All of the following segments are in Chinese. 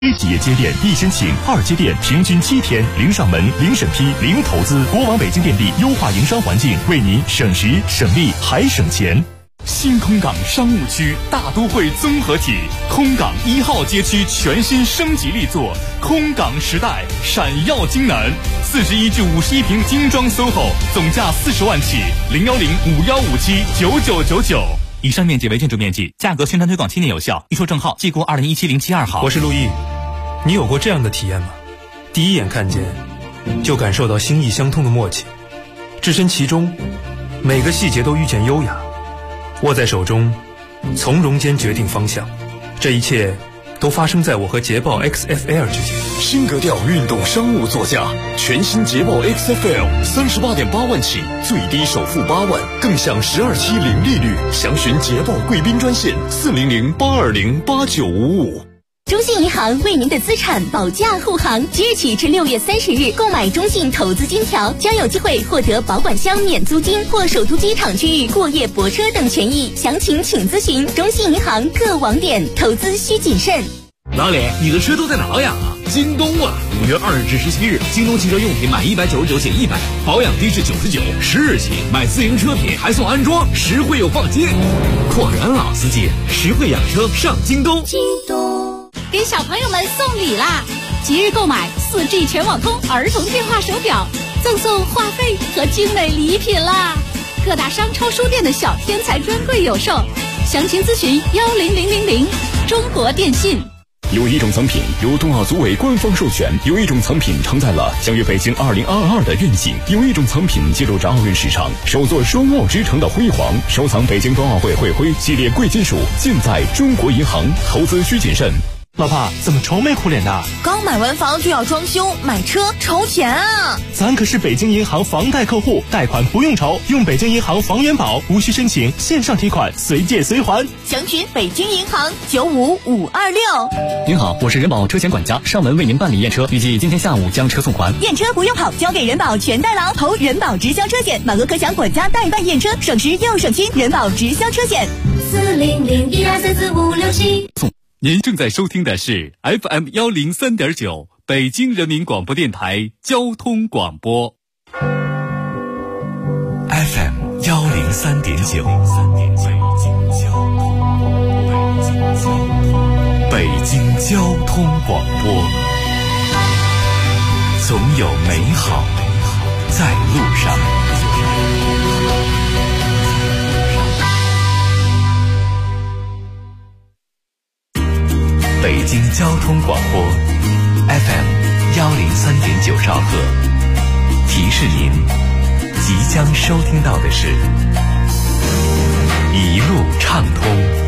1企业接电易申请，2接电平均7天，零上门、零审批、零投资。国网北京电力优化营商环境，为您省时省力还省钱。新空港商务区大都会综合体，空港1号街区全新升级力作，空港时代闪耀京南，41至51平精装 SOHO， 总价40万起，01051579999。以上面积为建筑面积，价格宣传推广7年有效，预售证号即估2017-07-2号。 我是陆毅，你有过这样的体验吗？第一眼看见，就感受到心意相通的默契，置身其中，每个细节都遇见优雅，握在手中，从容间决定方向。这一切都发生在我和捷豹 XFL 之间。 新格调运动商务座驾，全新捷豹 XFL 38.8万起，最低首付8万，更享12期零利率。详询捷豹贵宾专线400-820-8955。 中信银行为您的资产保驾护航，即日起至6月30日，购买中信投资金条将有机会获得保管箱免租金或首都机场区域过夜泊车等权益。详情请咨询中信银行各网点，投资需谨慎。 老李，你的车都在哪呀？京东啊！5月2日至17日，京东汽车用品满199减100，保养低至99，10日起买自营车品还送安装，实惠又放心。果然老司机，实惠养车上京东。 京东给小朋友们送礼啦！即日购买4G 全网通儿童电话手表，赠送话费和精美礼品啦！各大商超书店的小天才专柜有售，详情咨询10000。中国电信。 有一种藏品由冬奥组委官方授权，有一种藏品承载了相约北京2022的愿景，有一种藏品记录着奥运史上首座双奥之城的辉煌。收藏北京冬奥会会徽系列贵金属，尽在中国银行，投资需谨慎。 老婆，怎么愁眉苦脸的？ 刚买完房就要装修，买车愁钱啊！ 咱可是北京银行房贷客户，贷款不用愁，用北京银行房源保，无需申请，线上提款，随借随还。 详询北京银行95526。 您好，我是人保车险管家，上门为您办理验车，预计今天下午将车送还。 验车不用跑，交给人保全代劳，投人保直销车险，满额可享管家代办验车，省时又省心。人保直销车险 40012345667。 您正在收听的是 FM 103.9北京人民广播电台交通广播。FM 103.9北京交通广播，总有美好在路上。北京交通广播 FM 103.9兆赫，提示您即将收听到的是一路畅通。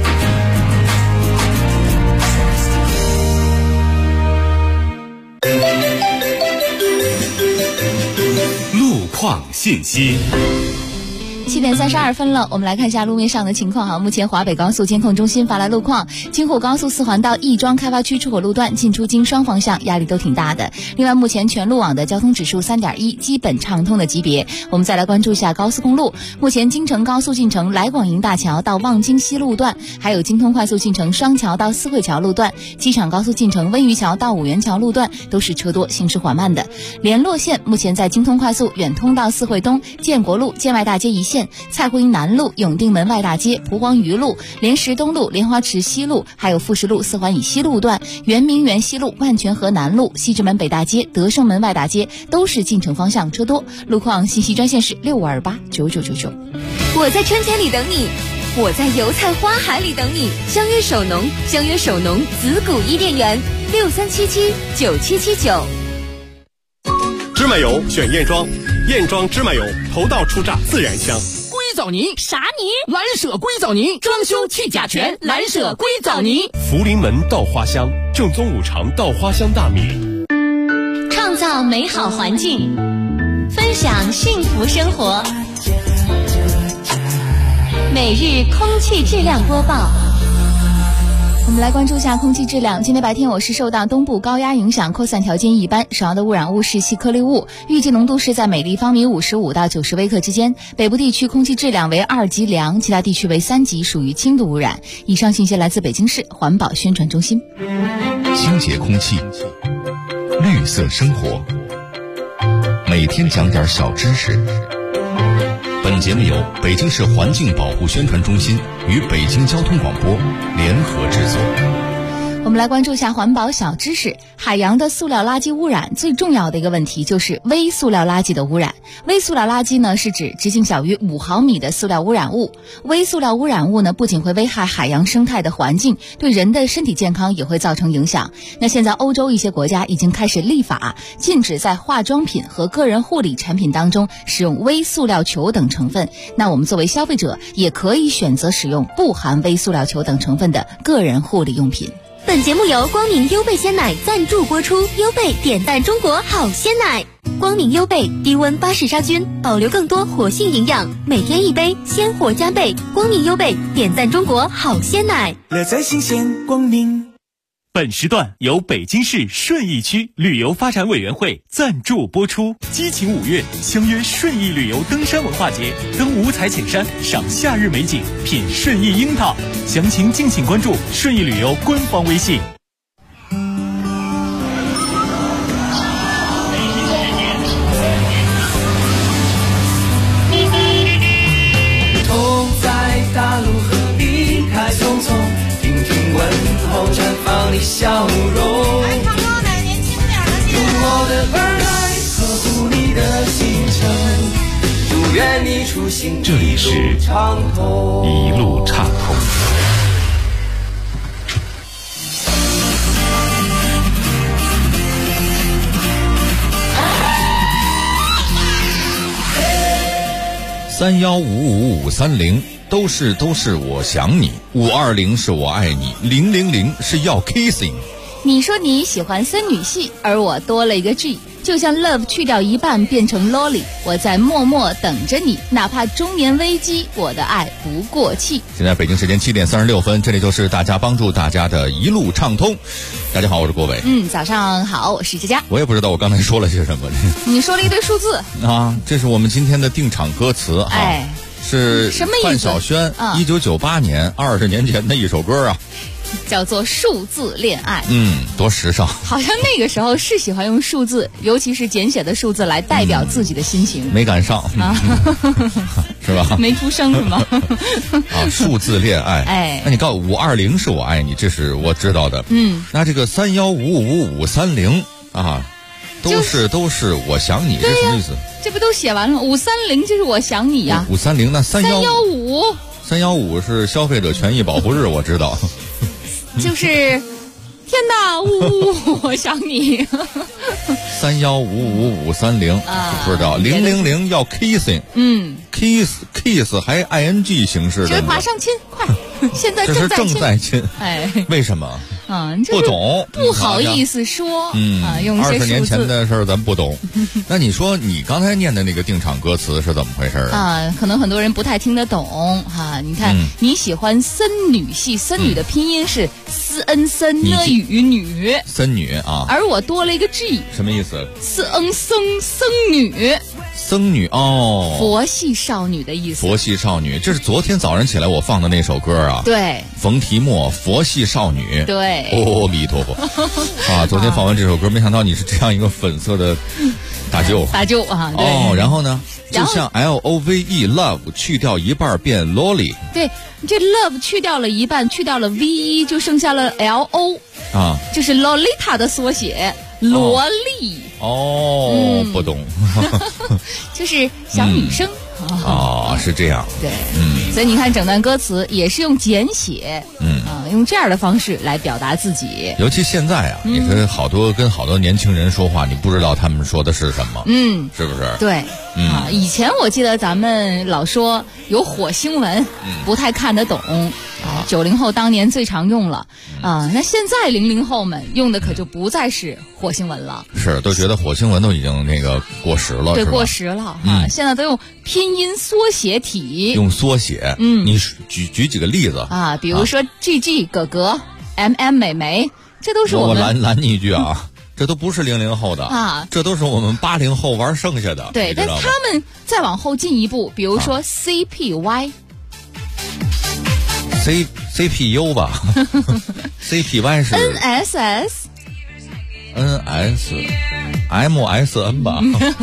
路况信息。 7点32分了，我们来看一下路面上的情况。目前华北高速监控中心发来路况，京沪高速4环到亦庄开发区出口路段进出京双方向压力都挺大的。另外，目前全路网的交通指数3.1，基本畅通的级别。我们再来关注一下高速公路，目前京承高速进城来广营大桥到望京西路段，还有京通快速进城双桥到四惠桥路段，机场高速进城温榆桥到五元桥路段都是车多，行驶缓慢的。联络线目前在京通快速远通到四惠东、建国路、建外大街一线，蔡胡营南路、永定门外大街、蒲黄榆路、莲石东路、莲花池西路，还有富士路4环以西路段、圆明园西路、万泉河南路、西直门北大街、德胜门外大街都是进城方向车多。路况信息专线是65289999。 我在春天里等你，我在油菜花海里等你。相约首农，相约首农子谷伊甸园，63779779。 芝麻油选燕庄，燕庄芝麻油头道出榨自然香。 硅藻泥啥泥？ 蓝舍硅藻泥，装修去甲醛，蓝舍硅藻泥。 福临门稻花香，正宗五常稻花香大米。 创造美好环境，分享幸福生活。每日空气质量播报。 我们来关注一下空气质量。今天白天我市受到东部高压影响，扩散条件一般，首要的污染物是细颗粒物，预计浓度是在每立方米55到90微克之间。北部地区空气质量为2级良，其他地区为3级，属于轻度污染。以上信息来自北京市环保宣传中心。 清洁空气，绿色生活，每天讲点小知识。本节目由北京市环境保护宣传中心与北京交通广播联合制作。 我们来关注一下环保小知识。海洋的塑料垃圾污染最重要的一个问题就是微塑料垃圾的污染。微塑料垃圾呢，是指直径小于5毫米的塑料污染物。微塑料污染物呢，不仅会危害海洋生态的环境，对人的身体健康也会造成影响。那现在欧洲一些国家已经开始立法，禁止在化妆品和个人护理产品当中使用微塑料球等成分。那我们作为消费者也可以选择使用不含微塑料球等成分的个人护理用品。 本节目由光明优贝鲜奶赞助播出，优贝点赞中国好鲜奶。光明优贝低温巴氏杀菌，保留更多活性营养，每天一杯，鲜活加倍。光明优贝点赞中国好鲜奶， 乐在新鲜光明。本时段由北京市顺义区旅游发展委员会赞助播出。激情5月，相约顺义旅游登山文化节，登五彩浅山，赏夏日美景，品顺义樱桃。详情敬请关注顺义旅游官方微信。 同在大陆何必太匆匆，听听问候绽放你笑容，用我的耳来呵护你的行程，祝愿你出行这里是一路畅通。 31555530都是我想你，520是我爱你，000是要 kissing。 你说你喜欢森女系，而我多了一个 G， 就像 love 去掉一半变成 lolly， 我在默默等着你，哪怕中年危机，我的爱不过气。 现在北京时间7点36分，这里就是大家帮助大家的一路畅通。大家好，我是郭伟。 早上好，我是佳佳。 我也不知道我刚才说了些什么。 你说了一堆数字啊，这是我们今天的定场歌词哎， 是什么意思？ 范晓萱1998年20年前的一首歌啊。 叫做数字恋爱， 多时尚。 好像那个时候是喜欢用数字，尤其是简写的数字来代表自己的心情。 没赶上啊，是吧？ 没出生是吗？ 啊，数字恋爱。 哎， 那你告诉我520是我爱你，这是我知道的。那这个31555530啊，都是我想你，这什么意思？ 这不都写完了？530就是我想你呀。 530那 315 是消费者权益保护日，我知道。 就是天哪，我想你。 31555530不知道。000要 kissing，kiss 还 ing 形式的， 就是马上亲，快，现在正在亲。 哎， 为什么？ 不懂， 不好意思说。用一些 20年前的事儿咱不懂。那你说你刚才念的那个定场歌词是怎么回事啊？可能很多人不太听得懂哈。你看，你喜欢森女系，森女的拼音是斯恩森呢语女， 森女啊。 而我多了一个 G， 什么意思？ 斯恩僧女。 僧女哦， 佛系少女的意思。 佛系少女，这是昨天早上起来我放的那首歌啊。 对， 冯提莫佛系少女。 对， 阿弥陀佛啊！昨天放完这首歌，没想到你是这样一个粉色的大舅啊。对然后呢，就像 LOVE love 去掉一半变 lolly。 对，这 love 去掉了一半，去掉了 VE， 就剩下了 LO 啊， 就是 Lolita 的缩写，萝莉。 不懂。 就是小女生。 是这样。 对，所以你看整段歌词也是用简写，用这样的方式来表达自己。 尤其现在啊，你说跟好多年轻人说话，你不知道他们说的是什么，是不是？ 对，以前我记得咱们老说有火星文，不太看得懂。90后当年最常用了那现在00后们用的可就不再是火星文了， 是都觉得火星文都已经那个过时了， 对，过时了现在都用拼音缩写体， 用缩写。你举几个例子比如说 GG 哥哥美眉，这都是我们拦你一句啊。这都不是00后的啊， 这都是我们80后玩剩下的。 对，但他们再往后进一步，比如说 CPU 吧，CPY 是 MSN 吧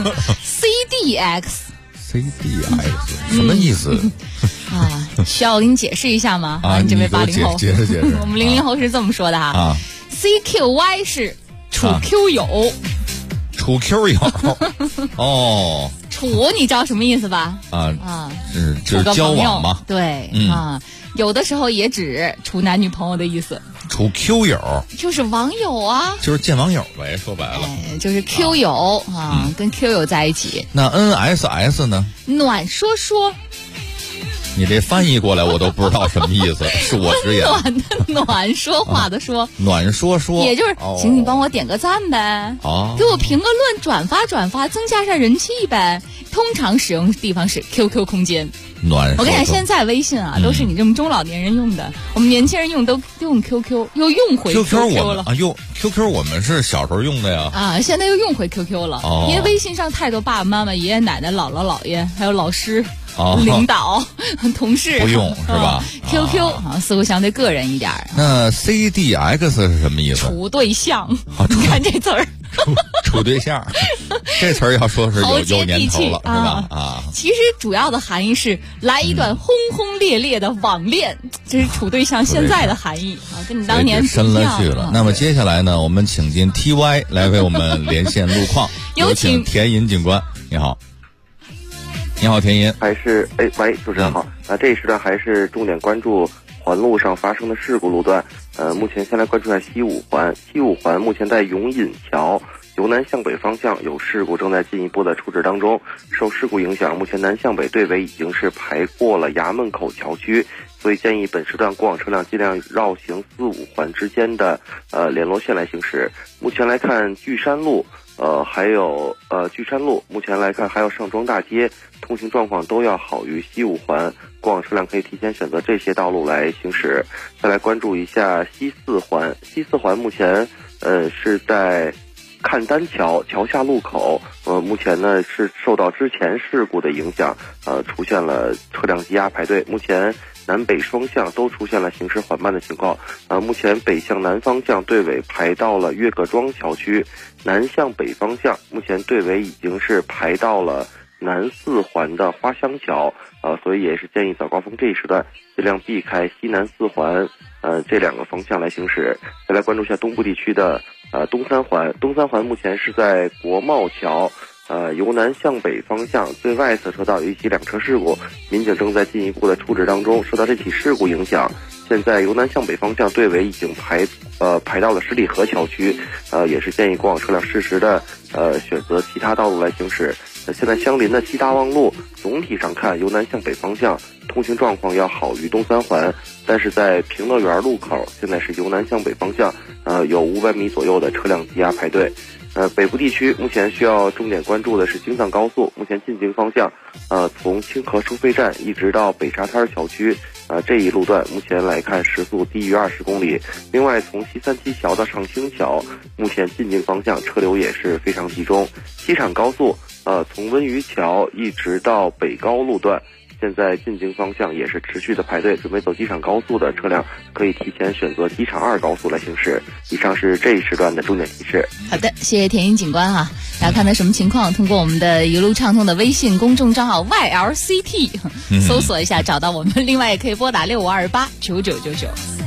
CDX 什么意思啊？需要我给你解释一下吗？ 啊， 你这位80后， 解释我们00后是这么说的哈。CQY 是处 Q 友， 处 Q 友哦， 处你知道什么意思吧？ 就是交往嘛。 对啊，有的时候也指处男女朋友的意思。 处 Q 友就是网友啊， 就是见网友呗，说白了， 就是 Q 友跟 Q 友在一起。 那 NSS 呢？ 暖说说。 你这翻译过来我都不知道什么意思，是我直言。 暖的暖，说话的说， 暖说说， 也就是请你帮我点个赞呗，给我评个论，转发，增加上人气呗。通常使用地方是 QQ 空间。 暖说说， 我跟你讲，现在微信啊，都是你这么中老年人用的，我们年轻人用都用 QQ， 又用回 QQ 了。 用 QQ 我们是小时候用的呀。 啊，现在又用回 QQ 了。因为微信上太多爸爸妈妈、爷爷奶奶、姥姥姥爷，还有老师。领导、同事不用是吧 ？QQ 似乎相对个人一点。 那 CDX 是什么意思？ 处对象。你看这词儿， 处对象，这词儿要说是有年头了，是吧？ 啊，其实主要的含义是来一段轰轰烈烈的网恋，这是处对象现在的含义啊，跟你当年深了去了。那么接下来呢，我们请进 TY 来为我们连线路况，有请田银警官，你好。你好，田银。 还是喂，主持人好。这一时段还是重点关注环路上发生的事故路段。目前先来关注一下西五环。西五环目前在永隐桥由南向北方向有事故，正在进一步的处置当中。受事故影响，目前南向北队尾已经是排过了衙门口桥区，所以建议本时段过往车辆尽量绕行4、5环之间的联络线来行驶。目前来看，巨山路。还有巨山路，目前来看还有上庄大街，通行状况都要好于西五环，过往车辆可以提前选择这些道路来行驶。再来关注一下西四环，西四环目前是在看丹桥下路口，目前呢是受到之前事故的影响，出现了车辆积压排队，目前南北双向都出现了行驶缓慢的情况。目前北向南方向队尾排到了岳各庄桥区，南向北方向目前队尾已经是排到了南4环的花乡桥，所以也是建议早高峰这一时段尽量避开西南4环这两个方向来行驶。再来关注一下东部地区的东三环，东三环目前是在国贸桥由南向北方向最外侧车道有一起2车事故，民警正在进一步的处置当中。受到这起事故影响，现在由南向北方向队尾已经排到了十里河桥区，也是建议过往车辆适时的选择其他道路来行驶。现在相邻的西大望路总体上看，由南向北方向通行状况要好于东三环，但是在平乐园路口现在是由南向北方向有500米左右的车辆积压排队。北部地区目前需要重点关注的是京藏高速，目前进京方向从清河收费站一直到北沙滩桥区这一路段目前来看时速低于20公里。另外从西三七桥到上清桥，目前进京方向车流也是非常集中。机场高速从温榆桥一直到北高路段，现在进京方向也是持续的排队，准备走机场高速的车辆可以提前选择机场2高速来行驶。以上是这一时段的重点提示。 好的，谢谢田银警官哈。大家看到什么情况，通过我们的一路畅通的微信公众账号 YLCT 搜索一下找到我们，另外也可以拨打65289999。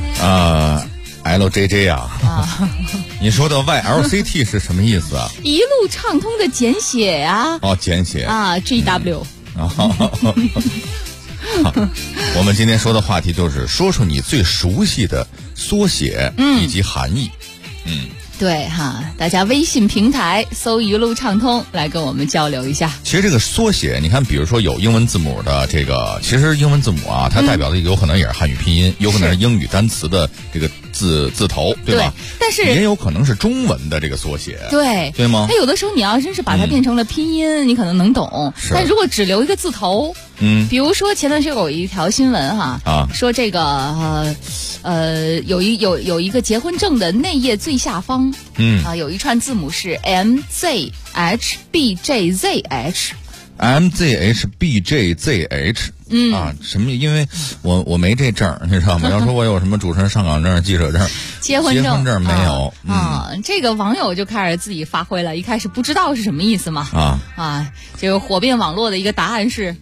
LJJ 啊，你说的 YLCT 是什么意思啊？ 一路畅通的简写啊。 简写啊 GW。 我们今天说的话题就是说说你最熟悉的缩写以及含义。 对哈，大家微信平台搜一路畅通来跟我们交流一下。 其实这个缩写，你看比如说有英文字母的这个，其实英文字母啊，它代表的有可能也是汉语拼音，有可能是英语单词的这个字头，对吧？ 但是也有可能是中文的这个缩写， 对吗？ 它有的时候你要真是把它变成了拼音，你可能能懂。但如果只留一个字头，比如说前段时间有一条新闻说这个有一个结婚证的内页最下方，有一串字母是 MZHBJZH。 什么？因为我没这证，你知道吗？要说我有什么主持人上岗证、记者证、 结婚证没有这个网友就开始自己发挥了，一开始不知道是什么意思嘛这个火遍网络的一个答案是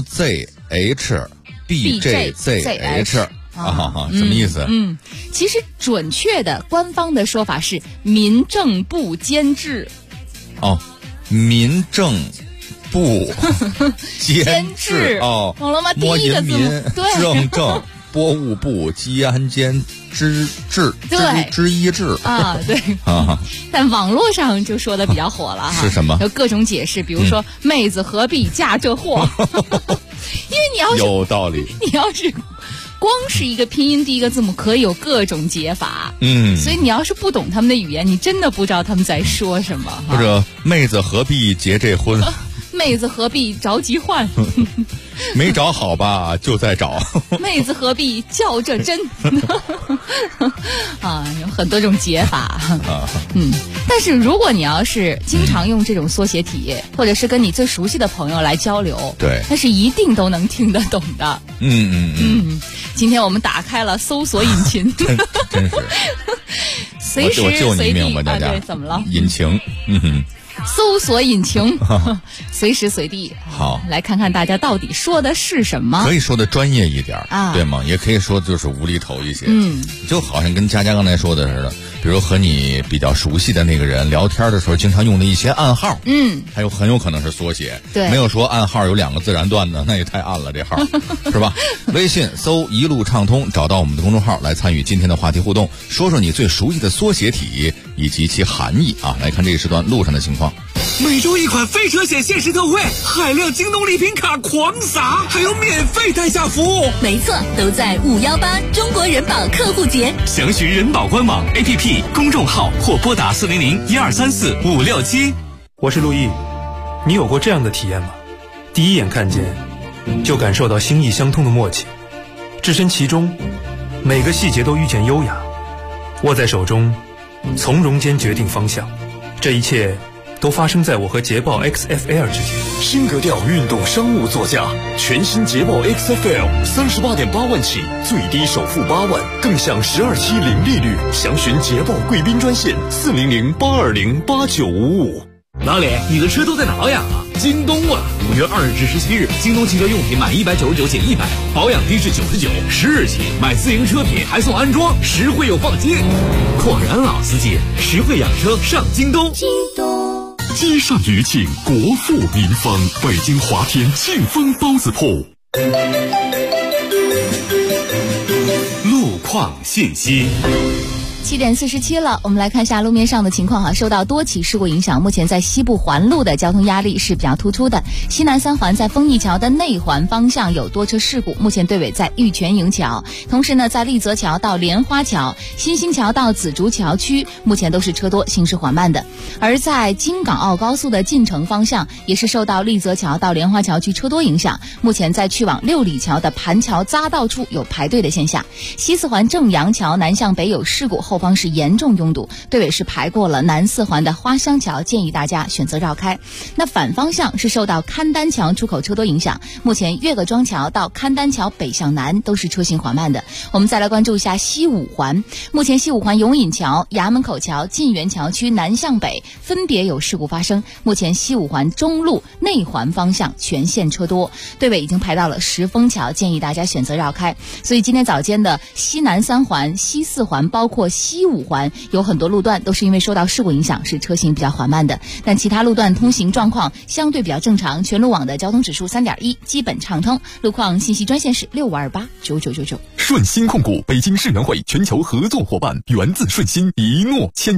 MZHBJZH 什么意思？ 其实准确的官方的说法是民政部监制。 民政部监制懂了吗？第一个字母政拨务部基安监之一制对但网络上就说的比较火了是什么？ 有各种解释，比如说妹子何必嫁这货因为你要是有道理， 你要是光是一个拼音第一个字母可以有各种解法，所以你要是不懂他们的语言，你真的不知道他们在说什么。 或者妹子何必结这婚妹子何必着急换没找好吧就在找妹子何必较这真有很多种解法但是如果你要是经常用这种缩写体或者是跟你最熟悉的朋友来交流， 对， 那是一定都能听得懂的。今天我们打开了搜索引擎真是随时随地对，怎么了？ 引擎搜索引擎随时随地好， 来看看大家到底说的是什么。 可以说的专业一点对吗？也可以说就是无厘头一些就好像跟佳佳刚才说的似的，比如和你比较熟悉的那个人聊天的时候经常用的一些暗号还很有可能是缩写， 对， 没有说暗号有2个自然段的，那也太暗了这号是吧？微信搜一路畅通，找到我们的公众号来参与今天的话题互动，说说你最熟悉的缩写体以及其含义来看这一时段路上的情况。 每周一款飞车险限时特惠，海量京东礼品卡狂撒，还有免费代驾服务。 没错，都在518中国人保客户节。 详询人保官网 APP 公众号或拨打400-1234-567。 我是陆毅，你有过这样的体验吗？第一眼看见就感受到心意相通的默契，置身其中，每个细节都遇见优雅，握在手中，从容间决定方向。这一切都发生在我和捷豹 XFL 之间。 新格调运动商务座驾，全新捷豹 XFL 38.8万起，最低首付8万，更享12期零利率。详询捷豹贵宾专线400-820-8955。 老李，你的车都在哪呀？京东啊！5月20日至17日，京东汽车用品满199减100，保养低至99，10日起买自营车品还送安装，实惠又放心。果然老司机，实惠养车上京东。 京东积善余庆，国富民丰。北京华天庆丰包子铺。 路况信息。 7点47了，我们来看一下路面上的情况受到多起事故影响，目前在西部环路的交通压力是比较突出的。西南3环在丰益桥的内环方向有多车事故，目前队尾在玉泉营桥。同时呢，在立泽桥到莲花桥、新兴桥到紫竹桥区，目前都是车多，行驶缓慢的。而在京港澳高速的进城方向，也是受到立泽桥到莲花桥区车多影响，目前在去往六里桥的盘桥匝道处有排队的现象。西4环正阳桥南向北有事故，后方是严重拥堵，队尾是排过了南4环的花乡桥，建议大家选择绕开。那反方向是受到勘丹桥出口车多影响，目前岳各庄桥到勘丹桥北向南都是车行缓慢的。我们再来关注一下西5环，目前西5环永隐桥、衙门口桥、晋源桥区南向北分别有事故发生，目前西5环中路内环方向全线车多，队尾已经排到了石峰桥，建议大家选择绕开。所以今天早间的西南3环、西4环包括西5环有很多路段都是因为受到事故影响，是车行比较缓慢的，但其他路段通行状况相对比较正常，全路网的交通指数3.1，基本畅通。路况信息专线是65289999。 顺鑫控股，北京世园会全球合作伙伴，源自顺鑫，一诺千金。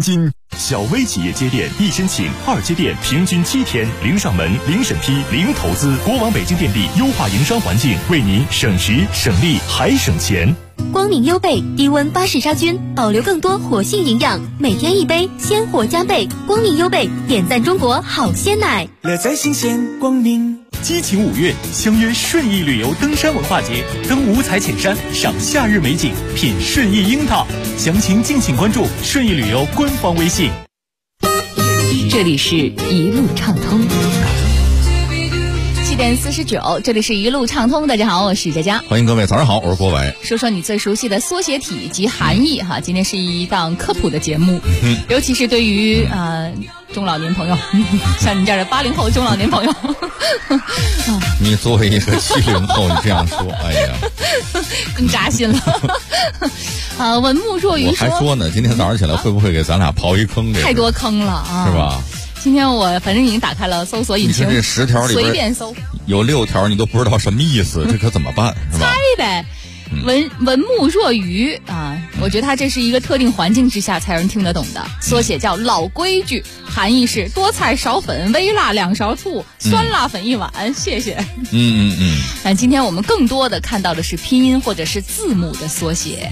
小微企业接电一申请2接电平均7天，零上门、零审批、零投资。国网北京电力优化营商环境，为您省时省力还省钱。 光明优贝低温巴氏杀菌，保留更多活性营养，每天一杯，鲜活加倍。光明优贝点赞中国好鲜奶， 乐在新鲜光明。 激情5月，相约顺义旅游登山文化节，登五彩浅山，赏夏日美景，品顺义樱桃。详情敬请关注顺义旅游官方微信。 这里是一路畅通。7点49，这里是一路畅通。大家好，我是佳佳， 欢迎各位，早上好，我是郭伟。 说说你最熟悉的缩写体及含义哈。今天是一档科普的节目，尤其是对于中老年朋友，像你这样的80后中老年朋友。 你作为一个70后，你这样说，哎呀， 更扎心了。文木若愚说， 我还说呢，今天早上起来会不会给咱俩刨一坑？ 太多坑了啊， 是吧？ 今天我反正已经打开了搜索引擎， 你说这10条里边随便搜， 有6条你都不知道什么意思，这可怎么办？是吧？ 猜呗。文木若愚啊，我觉得它这是一个特定环境之下才有人听得懂的缩写，叫老规矩，含义是多菜少粉，微辣2勺醋，酸辣粉1碗，谢谢。但今天我们更多的看到的是拼音或者是字母的缩写。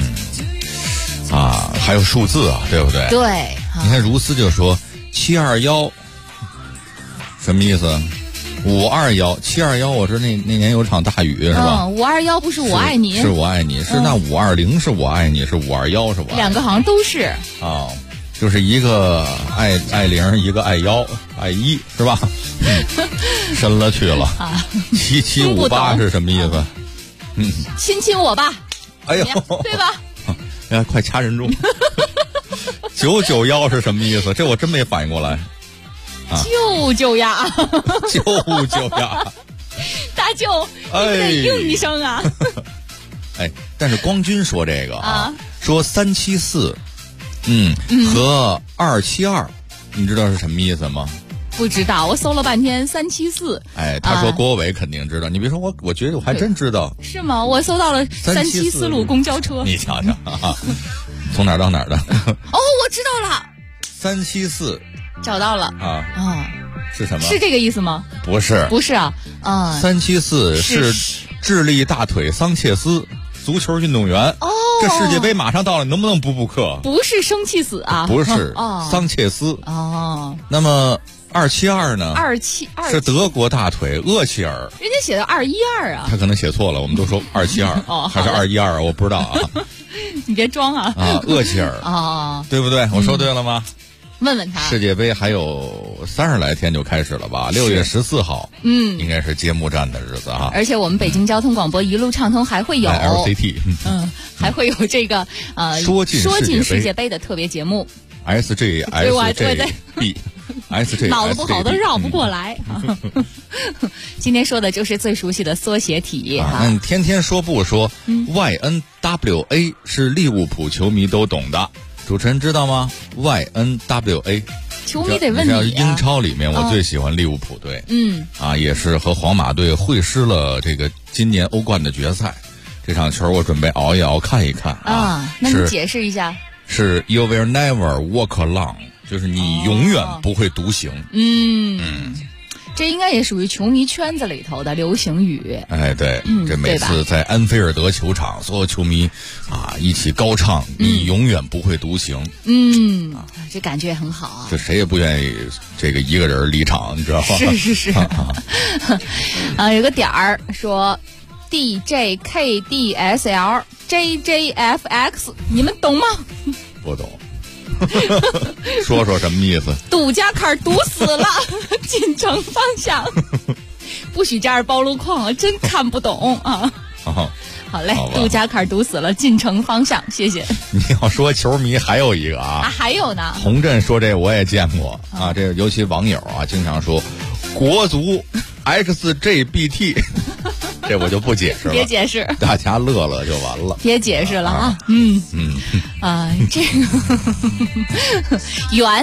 还有数字啊，对不对？ 对。 你看如斯就说721，什么意思？521 721，我说那年有场大雨是吧 ？521不是我爱你， 是我爱你，是那520是我爱你，是521是我爱你， 两个好像都是就是一个爱0，一个爱1是吧？深了去了7758是什么意思？ 亲亲我吧， 哎呦， 对吧？ 哎呀，快掐人中！991是什么意思？这我真没反应过来。 舅舅呀， 舅舅呀， 大舅，你得应一声啊！ 哎，但是光军说这个说374，和272，你知道是什么意思吗？ 不知道，我搜了半天374。 哎，他说郭伟肯定知道，你别说我觉得我还真知道。 是吗？我搜到了374路公交车。 你瞧瞧从哪儿到哪儿的？ 我知道了。 374。 找到了是什么？ 是这个意思吗？ 不是， 不是啊 374是智利大腿桑切斯足球运动员。这世界杯马上到了，你能不能补课？ 不是生气死啊， 不是桑切斯那么272呢？272是德国大腿厄齐尔， 人家写的212啊， 他可能写错了，我们都说272还是212，我不知道啊。 你别装啊！ 厄齐尔对不对？我说对了吗？ 问问他， 世界杯还有30来天就开始了吧？6月14号，应该是揭幕战的日子啊。 而且我们北京交通广播一路畅通还会有 LCT， 还会有这个说进世界杯的特别节目 SJSJB， 脑子不好都绕不过来。今天说的就是最熟悉的缩写体那你天天说不说YNWA 是利物浦球迷都懂的。主持人知道吗 ？YNWA， 球迷得问你英超里面我最喜欢利物浦队，也是和皇马队会师了这个今年欧冠的决赛。这场球我准备熬一熬看一看那你解释一下。 是 You will never walk alone， 就是你永远不会独行。 这应该也属于球迷圈子里头的流行语。 哎，对，这每次在安菲尔德球场，所有球迷一起高唱“你永远不会独行”。 这感觉也很好啊。 就谁也不愿意这个一个人离场，你知道吗？ 是。有个点儿说 DJKDSL JJFX， 你们懂吗？ 不懂。说什么意思？ 杜家坎堵死了，进城方向。不许这样暴露框，真看不懂啊。好嘞，杜家坎堵死了，进城方向，谢谢。 你要说球迷还有一个还有呢。 洪震说这我也见过这尤其网友经常说国足 XJBT。这我就不解释了， 别解释， 大家乐乐就完了。 别解释了这个原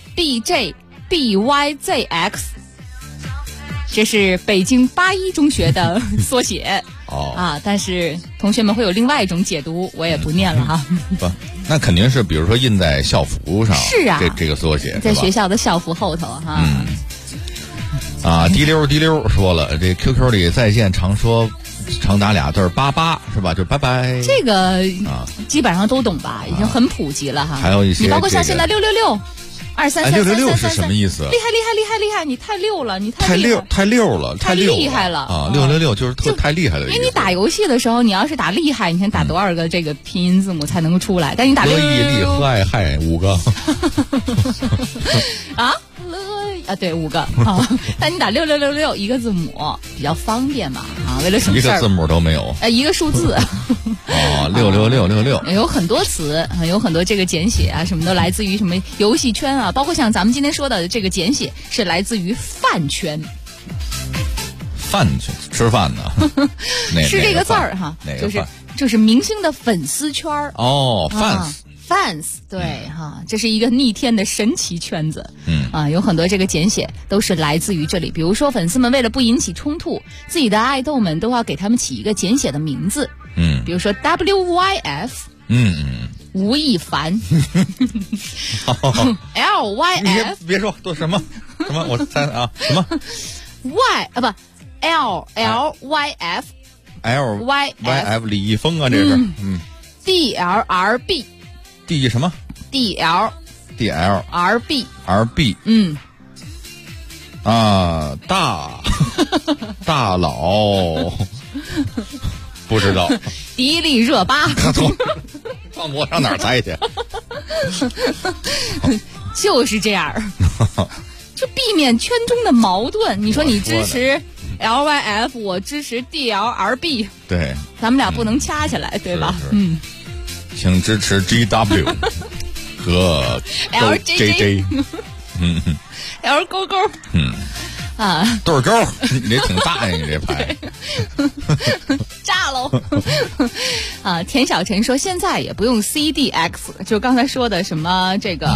DJBYZX， 这是北京81中学的缩写但是同学们会有另外一种解读，我也不念了那肯定是，比如说印在校服上， 是啊， 这个缩写， 在学校的校服后头哈。 滴溜说了，这 QQ 里在线常打俩字88是吧？就拜拜。 这个基本上都懂吧，已经很普及了哈。 还有一些， 你包括像现在666。23336 是什么意思？ 厉害！你太溜了，你太溜了，太厉害了啊！666就是太厉害了。 因为你打游戏的时候，你要是打厉害，你先打多少个这个拼音字母才能够出来？但你打厉害5个对，5个啊。但你打6666一个字母比较方便嘛啊，为了省事儿， 一个字母都没有， 一个数字。 666 有很多词，有很多这个简写啊，什么都来自于什么游戏圈啊，包括像咱们今天说的这个简写是来自于饭圈。 饭圈吃饭呢？ 是这个字儿哈，就是明星的粉丝圈哦 ，fans 对哈，这是一个逆天的神奇圈子。有很多这个简写都是来自于这里。比如说，粉丝们为了不引起冲突，自己的爱豆们都要给他们起一个简写的名字。比如说 WYF， 吴亦凡，LYF， 别说都什么，我猜啊，什么 LYF 李易峰啊，这是 DLRB D 什么 DLRB 大佬不知道迪丽热巴放我上哪儿猜去？ 就是这样，就避免圈中的矛盾。你说你支持 LYF， 我支持 DLRB， 对， 咱们俩不能掐起来，对吧？ 请支持 GW 和 LJJ， L 勾勾， 对勾，你这挺大呀，你这牌炸喽！田小晨说现在也不用 CDX， 就刚才说的什么这个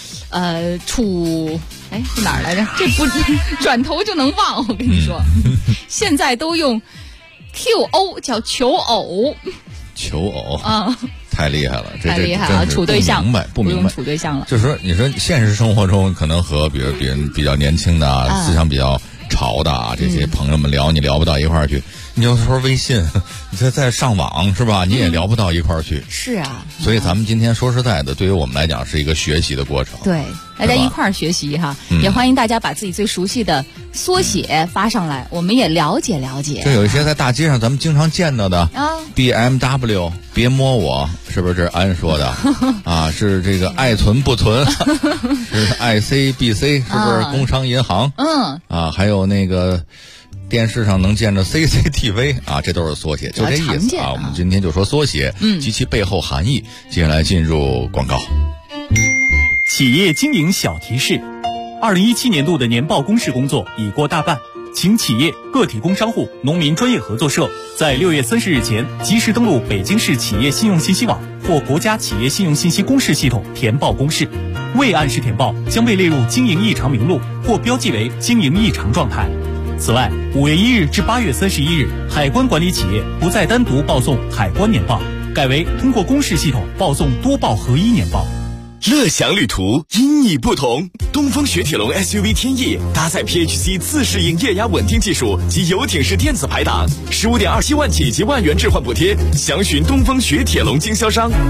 是哪儿来着？这不转头就能忘，我跟你说，现在都用 QO 叫求偶啊。 太厉害了， 太厉害了！处对象不明白， 处对象了。 就是说，你说现实生活中可能和比如别人比较年轻的、思想比较潮的这些朋友们聊，你聊不到一块儿去。你有时候微信，你在上网是吧？你也聊不到一块儿去。 是啊。 所以咱们今天说实在的，对于我们来讲是一个学习的过程。 对，大家一块儿学习哈，也欢迎大家把自己最熟悉的缩写发上来，我们也了解了解。 就有一些在大街上咱们经常见到的BMW， 别摸我，是不是这是安说的啊？是这个爱存不存，是 ICBC， 是不是工商银行？还有那个电视上能见着 CCTV 啊，这都是缩写，就这意思啊。我们今天就说缩写及其背后含义。接下来进入广告。 企业经营小提示：2017年度的年报公示工作已过大半，请企业、个体工商户、农民专业合作社在6月30日前及时登录北京市企业信用信息网或国家企业信用信息公示系统填报公示，未按时填报将被列入经营异常名录或标记为经营异常状态。此外，5月1日至8月31日，海关管理企业不再单独报送海关年报，改为通过公示系统报送多报合一年报。 乐享旅途因你不同，东风雪铁龙 SUV 天翼搭载 PHC 自适应液压稳定技术及游艇式电子排档，15.27万起及万元置换补贴，详询东风雪铁龙经销商。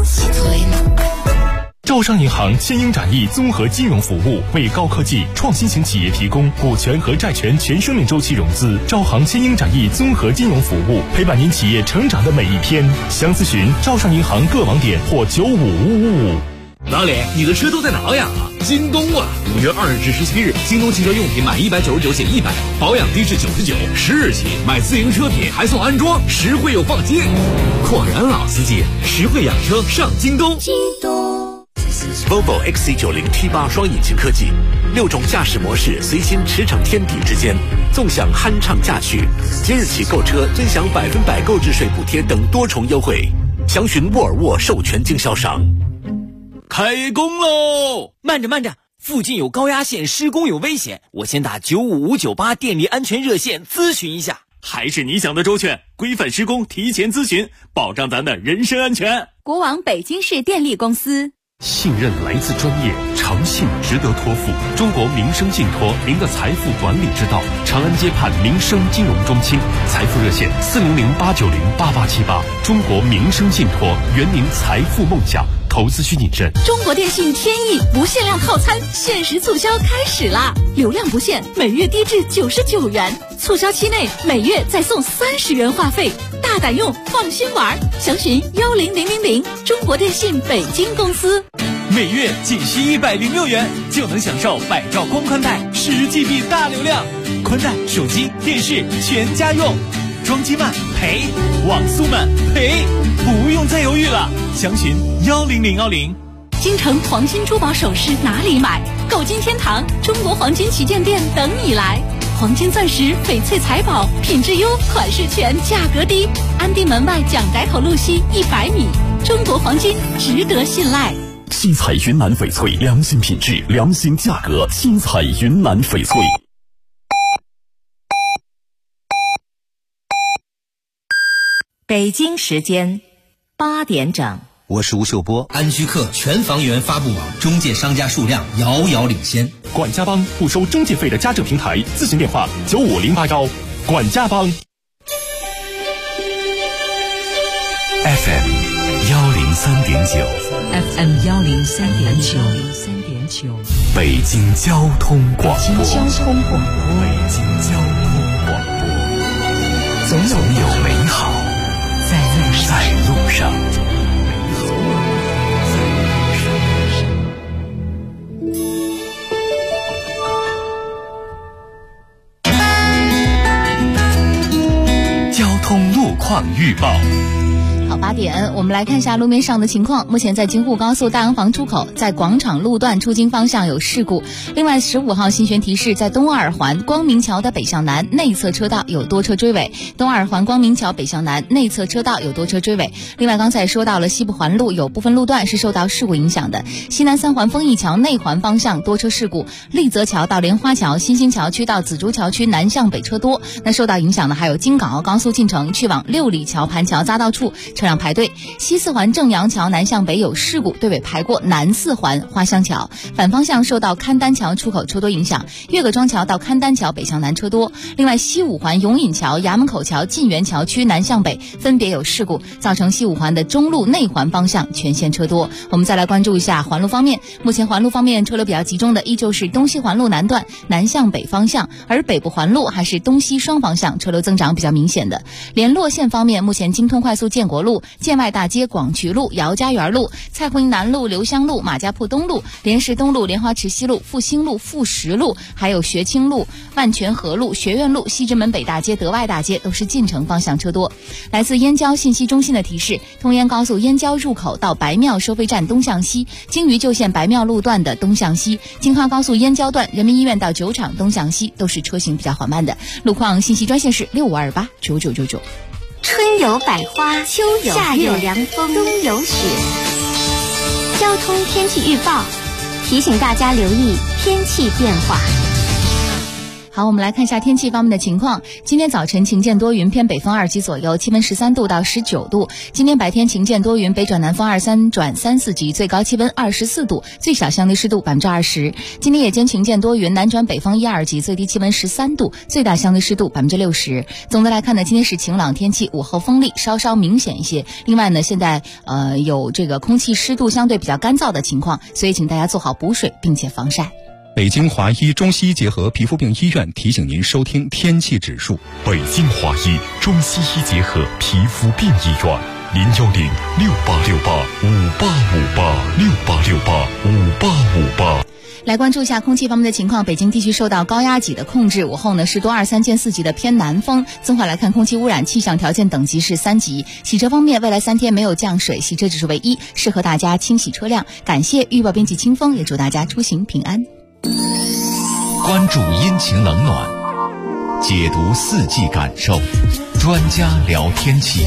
招商银行千英展翼综合金融服务，为高科技创新型企业提供股权和债权全生命周期融资。招行千英展翼综合金融服务，陪伴您企业成长的每一天。详咨询招商银行各网点或95555。 老李，你的车都在哪呀？京东啊！5月2日至17日，京东汽车用品满199减100，保养低至99，10日起买自营车品还送安装，实惠又放心。果然老司机，实惠养车上京东。 京东 Volvo XC90 T8 双引擎科技，6种驾驶模式随心驰骋天地之间，纵享酣畅驾趣。即日起购车尊享100%购置税补贴等多重优惠，详询沃尔沃授权经销商。 开工喽！慢着，附近有高压线，施工有危险，我先打95598电力安全热线咨询一下。 还是你想的周全，规范施工提前咨询，保障咱的人身安全。 国网北京市电力公司。 信任来自专业，诚信值得托付。中国民生信托，您的财富管理之道。长安街畔民生金融中心，财富热线400-890-8878。中国民生信托，圆您财富梦想。投资需谨慎。 中国电信天翼不限量套餐限时促销开始啦！流量不限，每月低至99元，促销期内每月再送30元话费，大胆用，放心玩。详询10000，中国电信北京公司。 每月仅需106元，就能享受百兆光宽带10GB 大流量，宽带、手机、电视全家用。装机慢赔，网速慢赔，不用再犹豫了。详询10010。 京城黄金珠宝首饰哪里买？购金天堂中国黄金旗舰店等你来。黄金钻石、翡翠财宝，品质优，款式全，价格低。安定门外蒋宅口路西100米，中国黄金值得信赖。 新彩云南翡翠，良心品质，良心价格。新彩云南翡翠。 北京时间8点整， 我是吴秀波。安居客全房源发布网，中介商家数量遥遥领先。 管家帮不收中介费的家政平台，咨询电话95081。管家帮。 FM 103.9 FM 103.9， 北京交通广播。 北京交通广播， 总有美好在路上。交通路况预报。 好，8点，我们来看一下路面上的情况。目前在京沪高速大洋房出口，在广场路段出京方向有事故。另外15号新悬提示，在东二环光明桥的北向南内侧车道有多车追尾。东二环光明桥北向南内侧车道有多车追尾。另外刚才说到了西部环路有部分路段是受到事故影响的，西南3环丰益桥内环方向多车事故，丽泽桥到莲花桥、新兴桥区到紫竹桥区南向北车多。那受到影响的还有京港澳高速进城去往六里桥盘桥匝道处车辆排队。西4环正阳桥南向北有事故，队尾排过南4环花乡桥。反方向受到勘丹桥出口车多影响，岳各庄桥到勘丹桥北向南车多。另外西5环永隐桥、衙门口桥、晋源桥区南向北分别有事故，造成西5环的中路内环方向全线车多。我们再来关注一下环路方面，目前环路方面车流比较集中的依旧是东西环路南段南向北方向，而北部环路还是东西双方向车流增长比较明显的。联络线方面，目前京通快速建国路、建外大街、广渠路、姚家园路、蔡湖营南路、刘香路、马家铺东路、莲石东路、莲花池西路、复兴路、富实路，还有学清路、万泉河路、学院路、西直门北大街、德外大街都是进城方向车多。来自燕郊信息中心的提示，通燕高速燕郊入口到白庙收费站东向西，京渝旧线白庙路段的东向西，京哈高速燕郊段人民医院到酒厂东向西都是车行比较缓慢的。路况信息专线是65289999。 春有百花，秋有夏有凉风，冬有雪。交通天气预报提醒大家留意天气变化。 好，我们来看一下天气方面的情况。今天早晨晴见多云，偏北风2级左右，气温13度到19度。今天白天晴见多云，北转南风23转3、4级，最高气温24度，最小相对湿度20%。今天夜间晴见多云，南转北风1、2级，最低气温13度，最大相对湿度60%。总的来看呢，今天是晴朗天气，午后风力稍稍明显一些。另外呢，现在有这个空气湿度相对比较干燥的情况，所以请大家做好补水并且防晒。 北京华医中西医结合皮肤病医院提醒您收听天气指数。 北京华医中西医结合皮肤病医院，0106868585858，685858。 来关注一下空气方面的情况。北京地区受到高压脊的控制，午后呢是多23见4级的偏南风。综合来看，空气污染气象条件等级是3级。洗车方面，未来3天没有降水，洗车指数为1，适合大家清洗车辆。感谢预报编辑清风，也祝大家出行平安。 关注阴晴冷暖，解读四季感受，专家聊天气。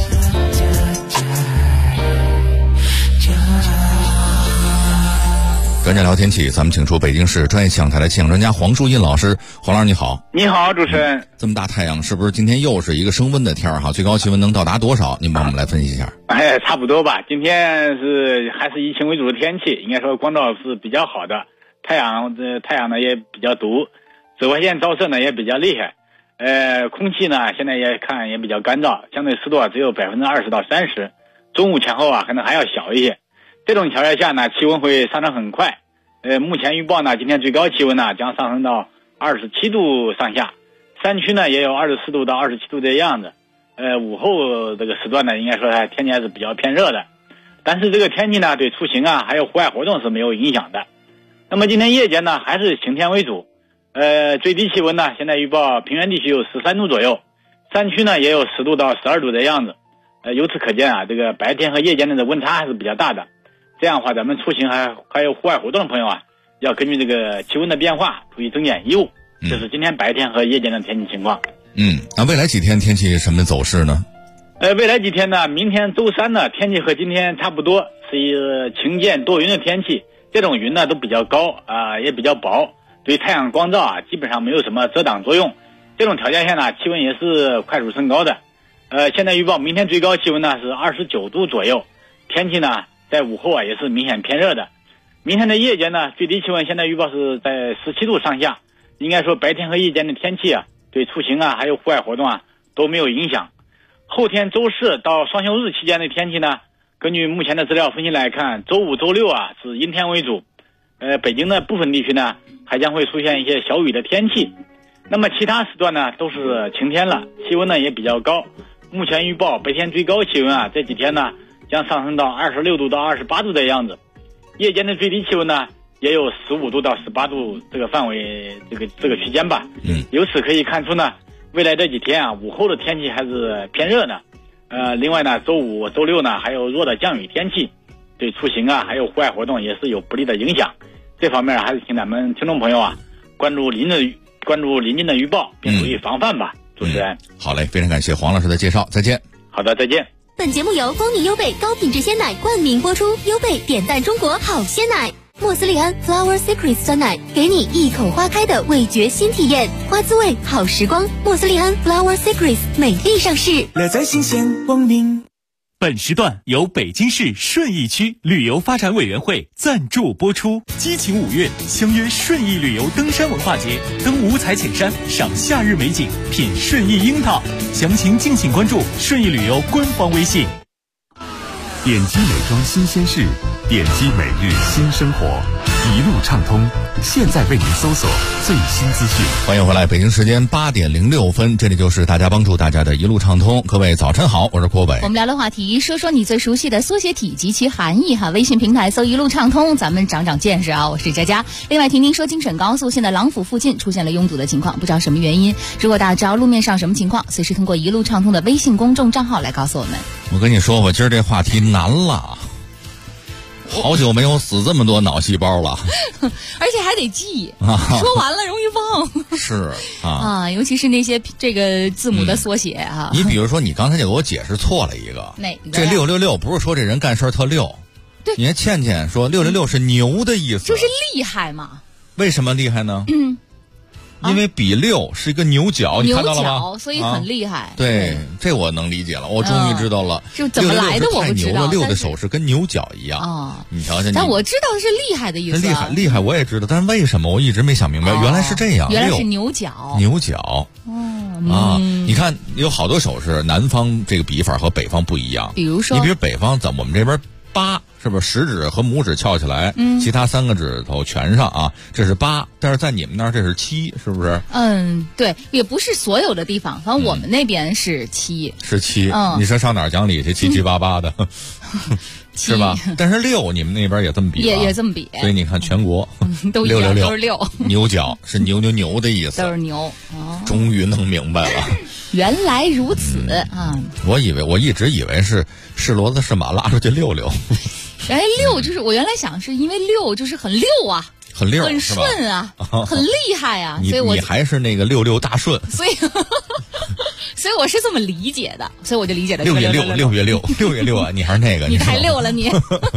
专家聊天气，咱们请出北京市专业气象台的气象专家黄树印老师。黄老师你好。 你好，主持人。 这么大太阳，是不是今天又是一个升温的天儿哈？最高气温能到达多少？您帮我们来分析一下。 差不多吧。今天还是以晴为主的天气，应该说光照是比较好的，太阳呢也比较毒，紫外线照射呢也比较厉害。空气呢现在也比较干燥，相对湿度只有20%到30%，中午前后可能还要小一些。这种条件下呢，气温会上升很快。目前预报呢，今天最高气温呢将上升到27度上下，山区呢也有24度到27度的样子。午后这个时段呢，应该说天气还是比较偏热的，但是这个天气呢对出行还有户外活动是没有影响的。那么今天夜间呢还是晴天为主，最低气温呢现在预报平原地区有13度左右，山区呢也有10度到12度的样子。由此可见这个白天和夜间的温差还是比较大的。这样的话，咱们出行还有户外活动的朋友要根据这个气温的变化注意增减衣物。这是今天白天和夜间的天气情况。 那未来几天天气什么走势呢？ 未来几天呢，明天周三呢，天气和今天差不多，是一个晴间多云的天气。这种云呢都比较高也比较薄，对太阳光照基本上没有什么遮挡作用。这种条件下呢，气温也是快速升高的。现在预报明天最高气温呢是29度左右，天气呢在午后也是明显偏热的。明天的夜间呢，最低气温现在预报是在17度上下，应该说白天和夜间的天气对出行还有户外活动都没有影响。后天周四到双休日期间的天气呢，根据目前的资料分析来看，周五周六是阴天为主，北京的部分地区呢还将会出现一些小雨的天气。那么其他时段呢都是晴天了，气温呢也比较高。目前预报白天最高气温这几天呢将上升到26度到28度的样子，夜间的最低气温呢也有15度到18度这个范围，这个区间吧。由此可以看出呢，未来这几天午后的天气还是偏热的。另外呢，周五周六呢还有弱的降雨天气，对出行还有户外活动也是有不利的影响。这方面还是请咱们听众朋友关注临近的预报，并注意防范吧。主持人， 好嘞，非常感谢黄老师的介绍，再见。 好的，再见。 本节目由蜂蜜优贝高品质鲜奶冠名播出，优贝点赞中国好鲜奶，莫斯利安 Flower Secret 酸奶，给你一口花开的味觉新体验，花滋味好时光。莫斯利安 Flower Secret 美丽上市， 乐在新鲜光明。 本时段由北京市顺义区旅游发展委员会赞助播出。激情5月，相约顺义旅游登山文化节，登五彩浅山，赏夏日美景，品顺义樱桃。详情敬请关注顺义旅游官方微信。 点击美妆新鲜事，点击每日新生活，一路畅通，现在为您搜索最新资讯。 欢迎回来，北京时间8点06分，这里就是大家帮助大家的一路畅通。各位早晨好，我是郭伟。 我们聊的话题，说说你最熟悉的缩写体及其含义微信平台搜一路畅通，咱们长见识我是佳佳。另外听您说，京沈高速现在郎府附近出现了拥堵的情况，不知道什么原因。如果大家知道路面上什么情况，随时通过一路畅通的微信公众账号来告诉我们。 我跟你说，我今儿这话题难了，好久没有死这么多脑细胞了， 而且还得记，说完了容易忘。 是尤其是那些这个字母的缩写你比如说，你刚才就给我解释错了一个， 哪个？ 这666不是说这人干事特溜， 对， 你看倩倩说666是牛的意思， 就是厉害嘛。 为什么厉害呢？因为比6是一个牛角，你看到了吗？ 所以很厉害。 对，这我能理解了，我终于知道了。 就怎么来的我不知道。 6的手势跟牛角一样你瞧瞧。 但我知道是厉害的意思。 厉害，我也知道，但是为什么我一直没想明白？原来是这样， 原来是牛角。 牛角。你看有好多手势，南方这个笔法和北方不一样。 比如说， 你比如北方，我们这边8是不是食指和拇指翘起来，其他3个指头全上这是8，但是在你们那儿这是7，是不是？ 对，也不是所有的地方，反正我们那边是7， 是7。你说上哪儿讲理去？7七八八的，是吧？但是6你们那边也这么比， 也这么比， 所以你看全国都 666 都是6， 牛角是牛的意思， 都是牛。 终于弄明白了。 原来如此我一直以为是骡子是马拉出去溜溜。 6就是我原来想是因为6就是很溜很溜， 很顺很厉害所以你还是那个66大顺， 所以我是这么理解的，所以我就理解的 6月6，6月6你还是那个， 你太溜了你。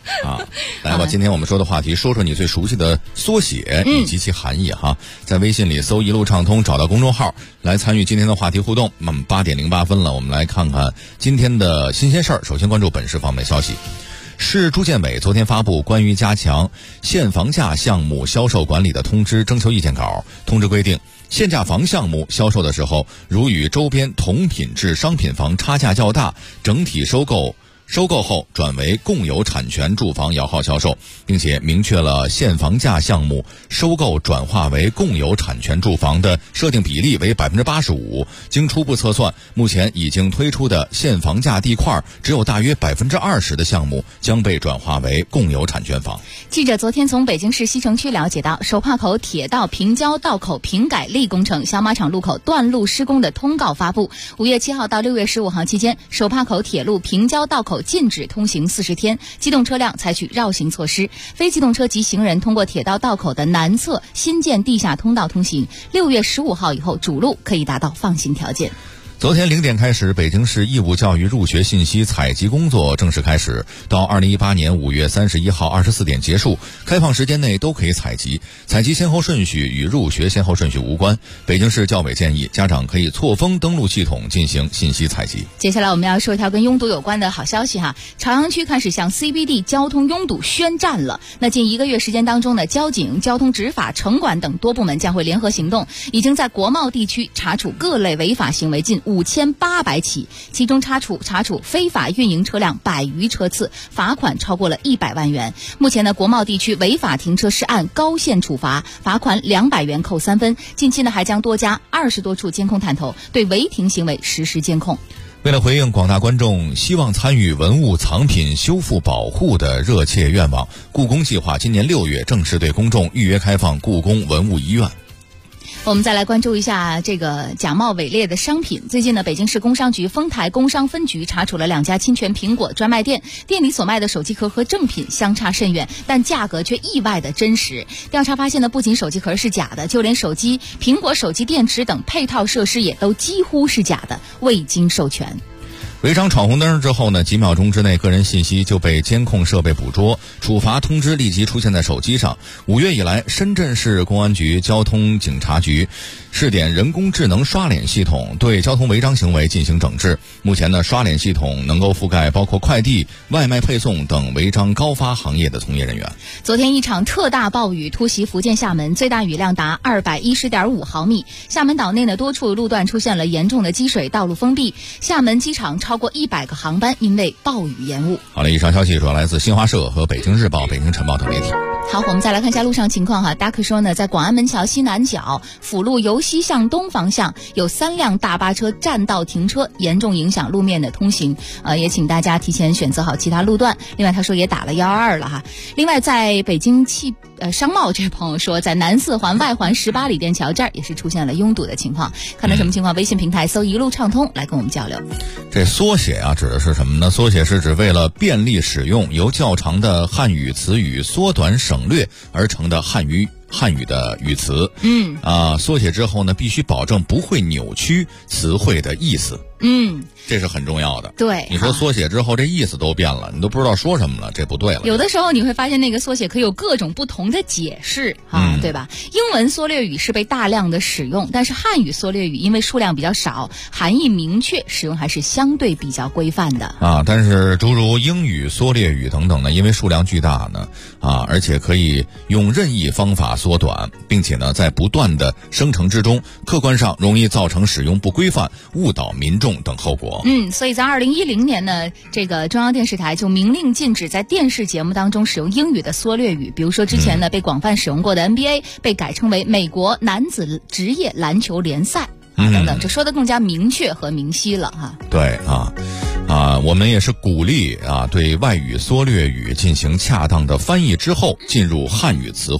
啊，来吧，今天我们说的话题，说说你最熟悉的缩写以及其含义哈。在微信里搜一路畅通，找到公众号来参与今天的话题互动。那么8点08分了，我们来看看今天的新鲜事儿。首先关注本市方面消息。市住建委昨天发布关于加强限房价项目销售管理的通知征求意见稿。通知规定，限价房项目销售的时候，如与周边同品质商品房差价较大，整体收购后转为共有产权住房摇号销售，并且明确了限房价项目收购转化为共有产权住房的设定比例为 85%。经初步测算，目前已经推出的限房价地块只有大约 20% 的项目将被转化为共有产权房。 记者昨天从北京市西城区了解到，手帕口铁道平交道口平改立工程小马场路口断路施工的通告发布。5月7号到6月15号期间，手帕口铁路平交道口禁止通行40天，机动车辆采取绕行措施，非机动车及行人通过铁道道口的南侧新建地下通道通行。6月15号以后，主路可以达到放行条件。 昨天0点开始，北京市义务教育入学信息采集工作正式开始，到2018年5月31号24点结束，开放时间内都可以采集。采集先后顺序与入学先后顺序无关。北京市教委建议家长可以错峰登录系统进行信息采集。 接下来我们要说一条跟拥堵有关的好消息哈，朝阳区开始向 CBD 交通拥堵宣战了。那近1个月时间当中呢，交警、交通执法、城管等多部门将会联合行动，已经在国贸地区查处各类违法行为近5800起，其中查处非法运营车辆100余车次，罚款超过了100万元。目前呢，国贸地区违法停车是按高限处罚，罚款200元扣3分。近期呢，还将多加20多处监控探头，对违停行为实施监控。 为了回应广大观众希望参与文物藏品修复保护的热切愿望，故宫计划今年6月正式对公众预约开放故宫文物医院。 我们再来关注一下这个假冒伪劣的商品。最近呢，北京市工商局丰台工商分局查处了2家侵权苹果专卖店，店里所卖的手机壳和正品相差甚远，但价格却意外的真实。调查发现呢，不仅手机壳是假的，就连苹果手机电池等配套设施也都几乎是假的，未经授权。 违章闯红灯之后呢，几秒钟之内个人信息就被监控设备捕捉，处罚通知立即出现在手机上。5月以来，深圳市公安局交通警察局试点人工智能刷脸系统，对交通违章行为进行整治。目前呢，刷脸系统能够覆盖包括快递、外卖配送等违章高发行业的从业人员。 昨天一场特大暴雨突袭福建厦门，最大雨量达210.5毫米。厦门岛内呢，多处路段出现了严重的积水，道路封闭。厦门机场超过100个航班因为暴雨延误。 好了，以上消息主要来自新华社和北京日报、北京晨报等媒体。 好，我们再来看一下路上情况哈。达克说呢，在广安门桥西南角辅路由西向东方向有3辆大巴车占道停车，严重影响路面的通行。也请大家提前选择好其他路段。另外他说也打了122了哈。另外在北京商贸这位朋友说，在南4环外环18里店桥这儿也是出现了拥堵的情况。看到什么情况，微信平台搜一路畅通来跟我们交流。 这缩写啊指的是什么呢？缩写是指为了便利使用，由较长的汉语词语缩短省略而成的汉语的语词。缩写之后呢，必须保证不会扭曲词汇的意思。这是很重要的。 对， 你说缩写之后这意思都变了，你都不知道说什么了，这不对了。 有的时候你会发现那个缩写可以有各种不同的解释对吧？英文缩略语是被大量的使用，但是汉语缩略语因为数量比较少，含义明确，使用还是相对比较规范的但是诸如英语缩略语等等呢，因为数量巨大呢而且可以用任意方法缩短，并且呢在不断的生成之中，客观上容易造成使用不规范、误导民众等后果。 所以在2010年呢，这个中央电视台就明令禁止在电视节目当中使用英语的缩略语。比如说之前呢被广泛使用过的 NBA 被改称为美国男子职业篮球联赛等等，这说的更加明确和明晰了对我们也是鼓励对外语缩略语进行恰当的翻译之后进入汉语词汇，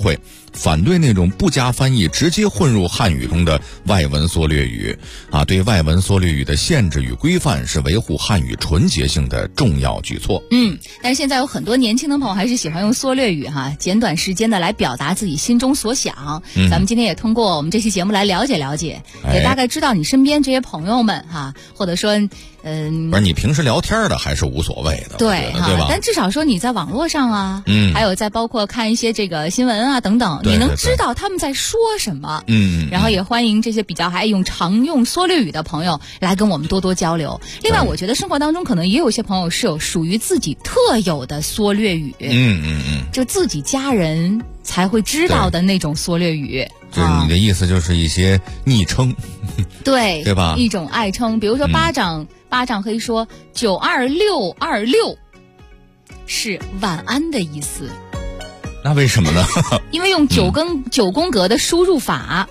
反对那种不加翻译直接混入汉语中的外文缩略语啊，对外文缩略语的限制与规范是维护汉语纯洁性的重要举措。 但是现在有很多年轻的朋友还是喜欢用缩略语哈，简短时间的来表达自己心中所想。咱们今天也通过我们这期节目来了解了解，也大概知道你身边这些朋友们哈，或者说不是你平时聊天的还是无所谓的， 对吧？ 但至少说你在网络上啊，还有在包括看一些这个新闻啊等等，你能知道他们在说什么。然后也欢迎这些比较还常用缩略语的朋友来跟我们多多交流。另外，我觉得生活当中可能也有些朋友是有属于自己特有的缩略语，就自己家人才会知道的那种缩略语。 就是你的意思就是一些昵称，对吧？ 一种爱称，比如说巴掌可以说92626是晚安的意思。 那为什么呢？ 因为用9宫格的输入法。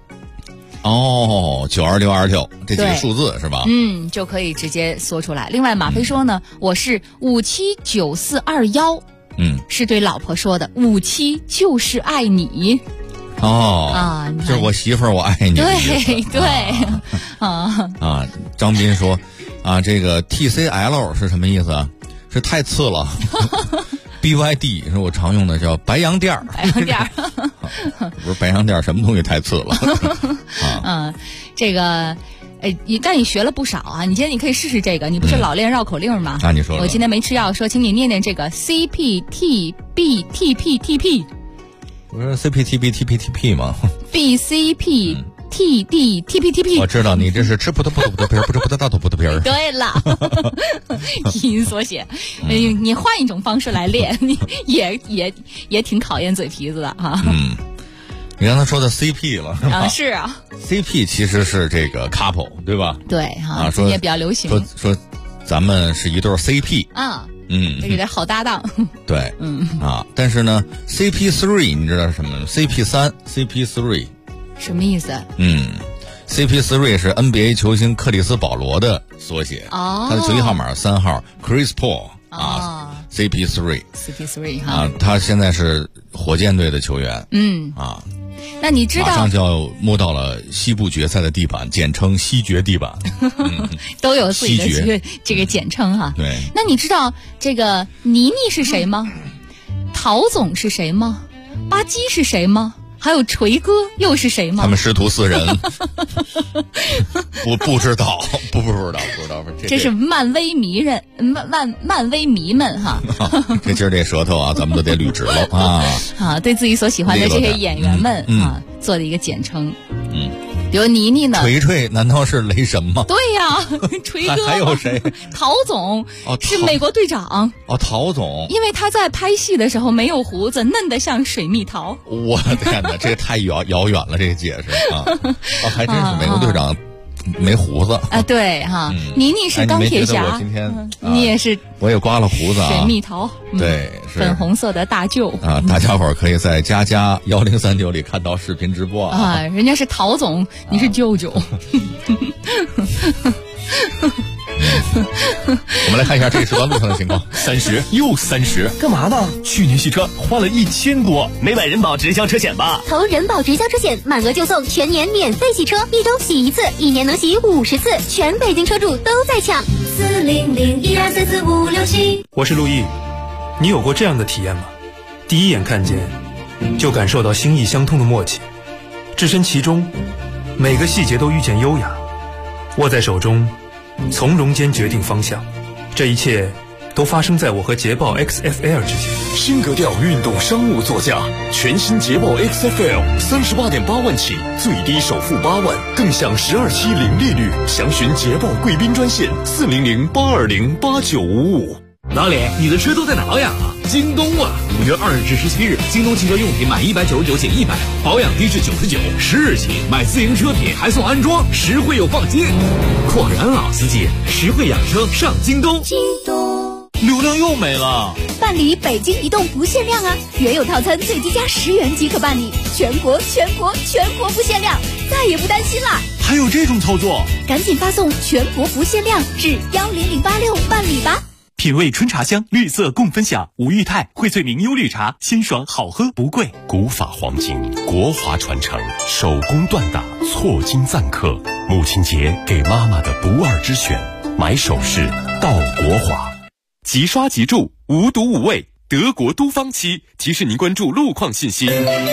92626这几个数字是吧？ 就可以直接说出来。另外马飞说呢，我是579421，是对老婆说的，57就是爱你。 就是我媳妇儿，我爱你。 对张斌说这个 TCL 是什么意思啊？是太次了。BYD 是我常用的，叫白洋淀儿。不是白洋淀儿，什么东西太次了？ 这个。但你学了不少啊！你今天你可以试试这个，你不是老练绕口令吗？ 你说了。 我今天没吃药，说请你念念这个 CPTBTPTP。 不是 CPTBTPTP 吗 ？BCPTDTPTP。 我知道你这是吃葡萄皮儿，不吃葡萄大头葡萄皮儿。 对了，拼音缩写。你换一种方式来练，你也挺考验嘴皮子的哈。 你刚才说的 CP 了是啊 CP 其实是这个 couple 对吧？ 对说也比较流行， 说咱们是一对 CP 这个好搭档。 对但是呢 CP3 你知道是什么？ CP3 什么意思 ？CP3 是 NBA 球星克里斯保罗的缩写，他的球衣号码3号 Chris Paul CP3 他现在是火箭队的球员那你知道马上就要摸到了西部决赛的地板，简称西决地板。 都有自己的这个简称哈。 对， 那你知道这个倪妮是谁吗？陶总是谁吗？巴基是谁吗？还有锤哥又是谁吗？ 他们师徒4人。不知道，不知道。 这是漫威迷人，漫威迷们哈。 这今儿这舌头咱们都得捋直了对自己所喜欢的这些演员们做的一个简称。比如倪妮呢？ 锤难道是雷神吗？ 对呀，锤哥。 还有谁？ 陶总是美国队长。 陶总， 因为他在拍戏的时候没有胡子，嫩得像水蜜桃。 我的天哪，这太遥远了，这个解释还真是美国队长没胡子对倪妮是钢铁侠。 我今天你也是， 我也刮了胡子水蜜桃。 对， 粉红色的大舅大家伙可以在佳佳1039里看到视频直播人家是陶总，你是舅舅。 我们来看一下这一时段路上的情况。 30又30， 干嘛呢？ 去年洗车花了1000多， 没买人保直销车险吧？ 投人保直销车险，满额就送全年免费洗车，1周洗1次，1年能洗50次，全北京车主都在抢。40012344567。 我是陆毅，你有过这样的体验吗？第一眼看见，就感受到心意相通的默契，置身其中，每个细节都遇见优雅，握在手中，从容间决定方向。这一切都发生在我和捷豹 XFL 之间。 新格调运动商务座驾，全新捷豹 XFL 38.8万起，最低首付8万，更享12期零利率。详询捷豹贵宾专线400-820-8955。 老李，你的车都在哪养啊？京东啊！5月20日至17日，京东汽车用品满199减100，保养低至99，10日起买自营车品还送安装，实惠又放心。果然老司机，实惠养车上京东。 京东流量又没了。 办理北京移动不限量啊！原有套餐最低加10元即可办理，全国不限量，再也不担心啦！ 还有这种操作？ 赶紧发送全国不限量至10086办理吧。 品味春茶香，绿色共分享。吴裕泰、荟萃明优绿茶，鲜爽好喝不贵。 古法黄金，国华传承，手工锻打，错金赞客。母亲节给妈妈的不二之选，买首饰到国华。 即刷即住，无毒无味。德国都方漆提示您关注路况信息。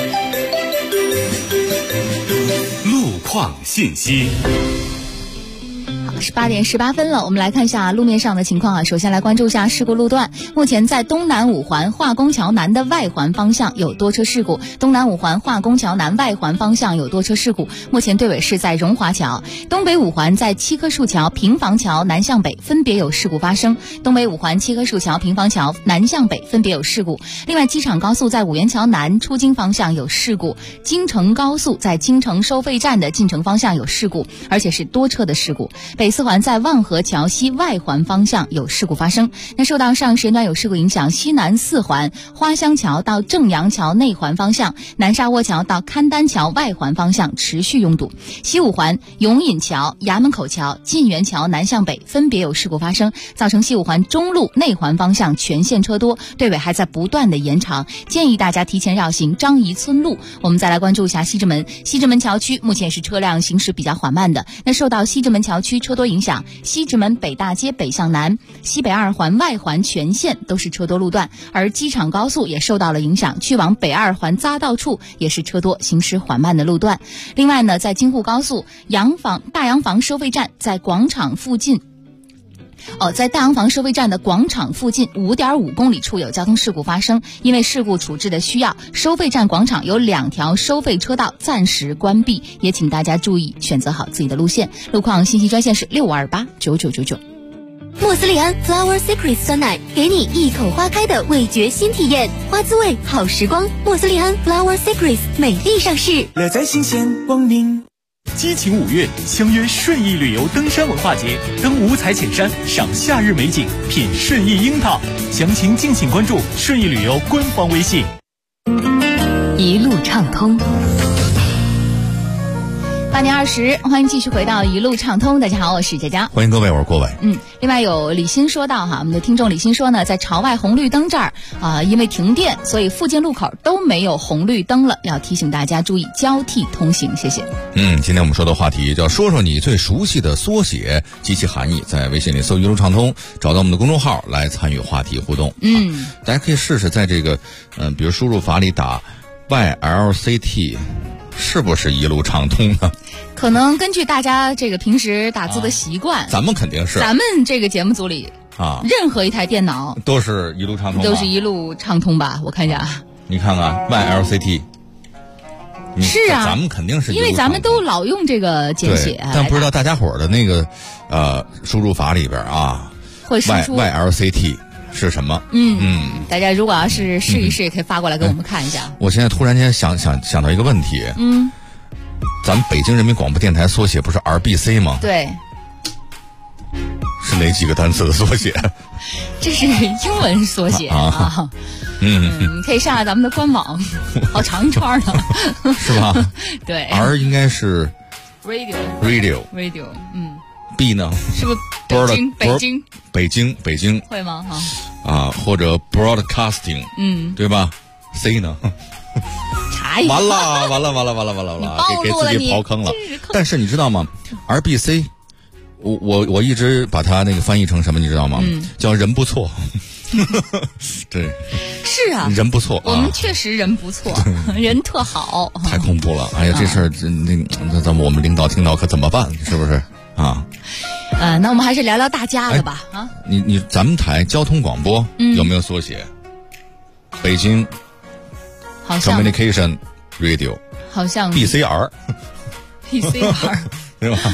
路况信息。 是8点18分了，我们来看一下路面上的情况啊。首先来关注一下事故路段，目前在东南五环化工桥南的外环方向有多车事故，东南五环化工桥南外环方向有多车事故，目前队尾是在荣华桥。东北五环在七棵树桥、平房桥南向北分别有事故发生，东北五环七棵树桥、平房桥南向北分别有事故。另外，机场高速在五原桥南出京方向有事故，京承高速在京承收费站的进城方向有事故，而且是多车的事故。北四环在望河桥西外环方向有事故发生。那受到上时间段有事故影响，西南四环花乡桥到正阳桥内环方向、南沙窝桥到勘丹桥外环方向持续拥堵。西五环永隐桥、衙门口桥、晋源桥南向北分别有事故发生，造成西五环中路内环方向全线车多，队尾还在不断的延长，建议大家提前绕行张仪村路。我们再来关注一下西直门桥区，目前是车辆行驶比较缓慢的。那受到西直门桥区车多影响，西直门北大街北向南、西北二环外环全线都是车多路段，而机场高速也受到了影响，去往北二环匝道处也是车多行驶缓慢的路段。另外呢，在京沪高速大洋房收费站在广场附近在大洋房收费站的广场附近 5.5 公里处有交通事故发生，因为事故处置的需要，收费站广场有2条收费车道暂时关闭，也请大家注意选择好自己的路线。路况信息专线是65289999。 莫斯利安 Flower Secrets 酸奶，给你一口花开的味觉新体验，花滋味好时光。莫斯利安 Flower Secrets 美丽上市， 乐在新鲜光明。 激情5月，相约顺义旅游登山文化节，登五彩浅山，赏夏日美景，品顺义樱桃。详情敬请关注顺义旅游官方微信。 一路畅通。8点20，欢迎继续回到一路畅通。大家好，我是佳佳， 欢迎各位，我是郭伟。 另外有李欣说到我们的听众李欣说呢，在朝外红绿灯这儿因为停电，所以附近路口都没有红绿灯了，要提醒大家注意交替通行，谢谢。 今天我们说的话题叫说说你最熟悉的缩写及其含义，在微信里搜一路畅通，找到我们的公众号来参与话题互动。大家可以试试在这个比如输入法里打 YLCT， 是不是一路畅通呢？ 可能根据大家这个平时打字的习惯， 咱们肯定是， 咱们这个节目组里任何一台电脑都是一路畅通， 都是一路畅通吧？我看一下， 你看看 YLCT， 是啊， 咱们肯定是一路畅通， 因为咱们都老用这个简写， 但不知道大家伙的那个输入法里边会输出 YLCT 是什么？ 大家如果要是试一试，也可以发过来给我们看一下。 我现在突然间想到一个问题，咱们北京人民广播电台缩写不是 RBC 吗？ 对， 是哪几个单词的缩写？ 这是英文缩写你可以上来咱们的官网，好长一串呢， 是吧？ 对 ，R 应该是 Radio B 呢？ 是不是北京会吗？ 或者 Broadcasting， 对吧 ？C 呢？ 查一下。 完了，给自己刨坑了。但是你知道吗 ？RBC， 我一直把它那个翻译成什么，你知道吗？叫人不错。对， 是啊， 人不错， 我们确实人不错，人特好。 太恐怖了！哎呀，这事儿那咱们我们领导听到可怎么办？是不是啊？ 那我们还是聊聊大家的吧。 咱们台交通广播有没有缩写？北京好像 Communication Radio 好像 BCR 对吧？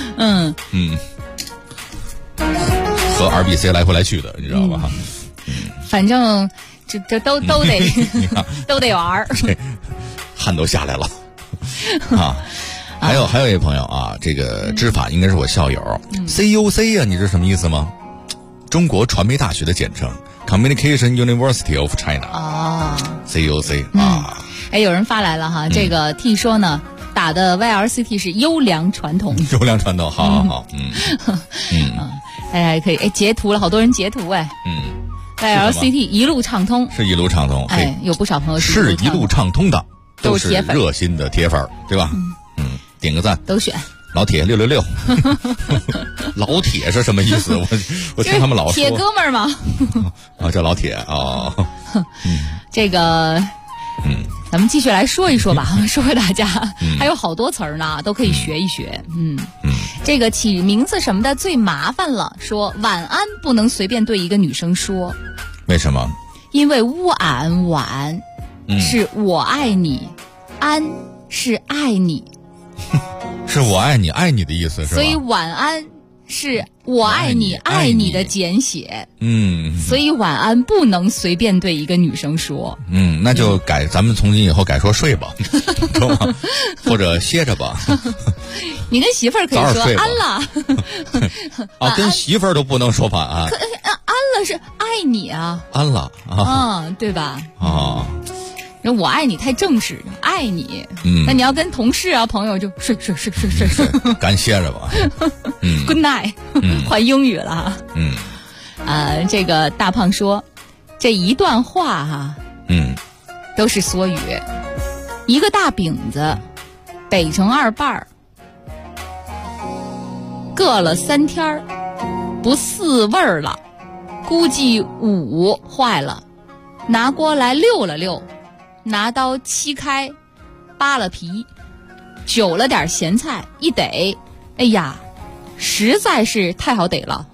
和 RBC 来回来去的，你知道吧？ 反正这都得都得玩， 汗都下来了还有一位朋友这个知法应该是我校友，CUC 你知道什么意思吗？中国传媒大学的简称 Communication University of China。CUC 有人发来了这个 T 说呢， 打的 YLCT 是优良传统。 优良传统，好， 大家也可以截图了，好多人截图YLCT 一路畅通， 是一路畅通， 有不少朋友是一路畅通的， 都是热心的铁粉，对吧？点个赞， 都选老铁666。老铁是什么意思？我听他们老说铁哥们儿吗？ 叫老铁啊。 这个，咱们继续来说一说吧，说给大家，还有好多词儿呢，都可以学一学。这个起名字什么的最麻烦了，说晚安不能随便对一个女生说， 为什么？ 因为晚是我爱你，安是爱你， 是我爱你爱你的意思是吧？ 所以晚安是我爱你爱你的简写。所以晚安不能随便对一个女生说。 那就改，咱们从今以后改说睡吧，懂吗？或者歇着吧。 你跟媳妇儿可以说安了。 跟媳妇儿都不能说晚安。 安了是爱你啊。 安了对吧？我爱你太正式，爱你。那你要跟同事啊朋友就睡， 干歇着吧。 Good night。换英语了。这个大胖说，这一段话都是缩语。一个大饼子北成2瓣儿，硌了3天不4味儿了，估计5坏了，拿锅来溜了溜，拿刀切开，扒了皮，韭了点咸菜一逮，哎呀，实在是太好逮了。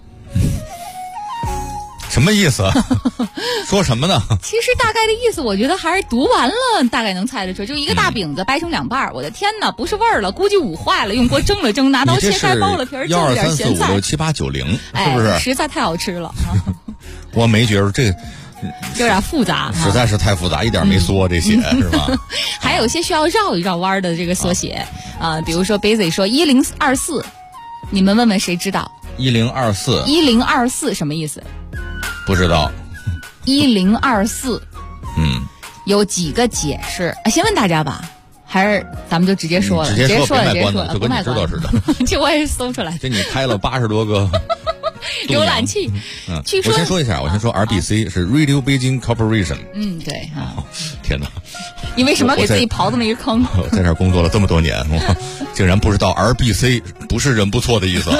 什么意思？说什么呢？ 其实大概的意思，我觉得还是读完了大概能猜得出，就一个大饼子掰成2瓣，我的天哪，不是味儿了，估计5坏了，用锅蒸了蒸，拿刀切开剥了皮，就了点咸菜。 1 2 3 4 5 6 7 8 9 0，是不是？ 实在太好吃了。 我没觉得这个有点复杂， 实在是太复杂，一点没缩这些，是吧？ 还有一些需要绕一绕弯的这个缩写比如说 Busy 说1024，你们问问谁知道？1024什么意思？ 不知道。 1024，有几个解释？先问大家吧，还是咱们就直接说了？ 直接说了， 就跟你知道似的。 这我也是搜出来的。 这你开了80多个浏览器。 我先说一下，我先说 RBC 是 Radio Beijing Corporation。 对天哪！ 你为什么给自己刨这么一个坑？ 我在这儿工作了这么多年，我竟然不知道 RBC 不是人不错的意思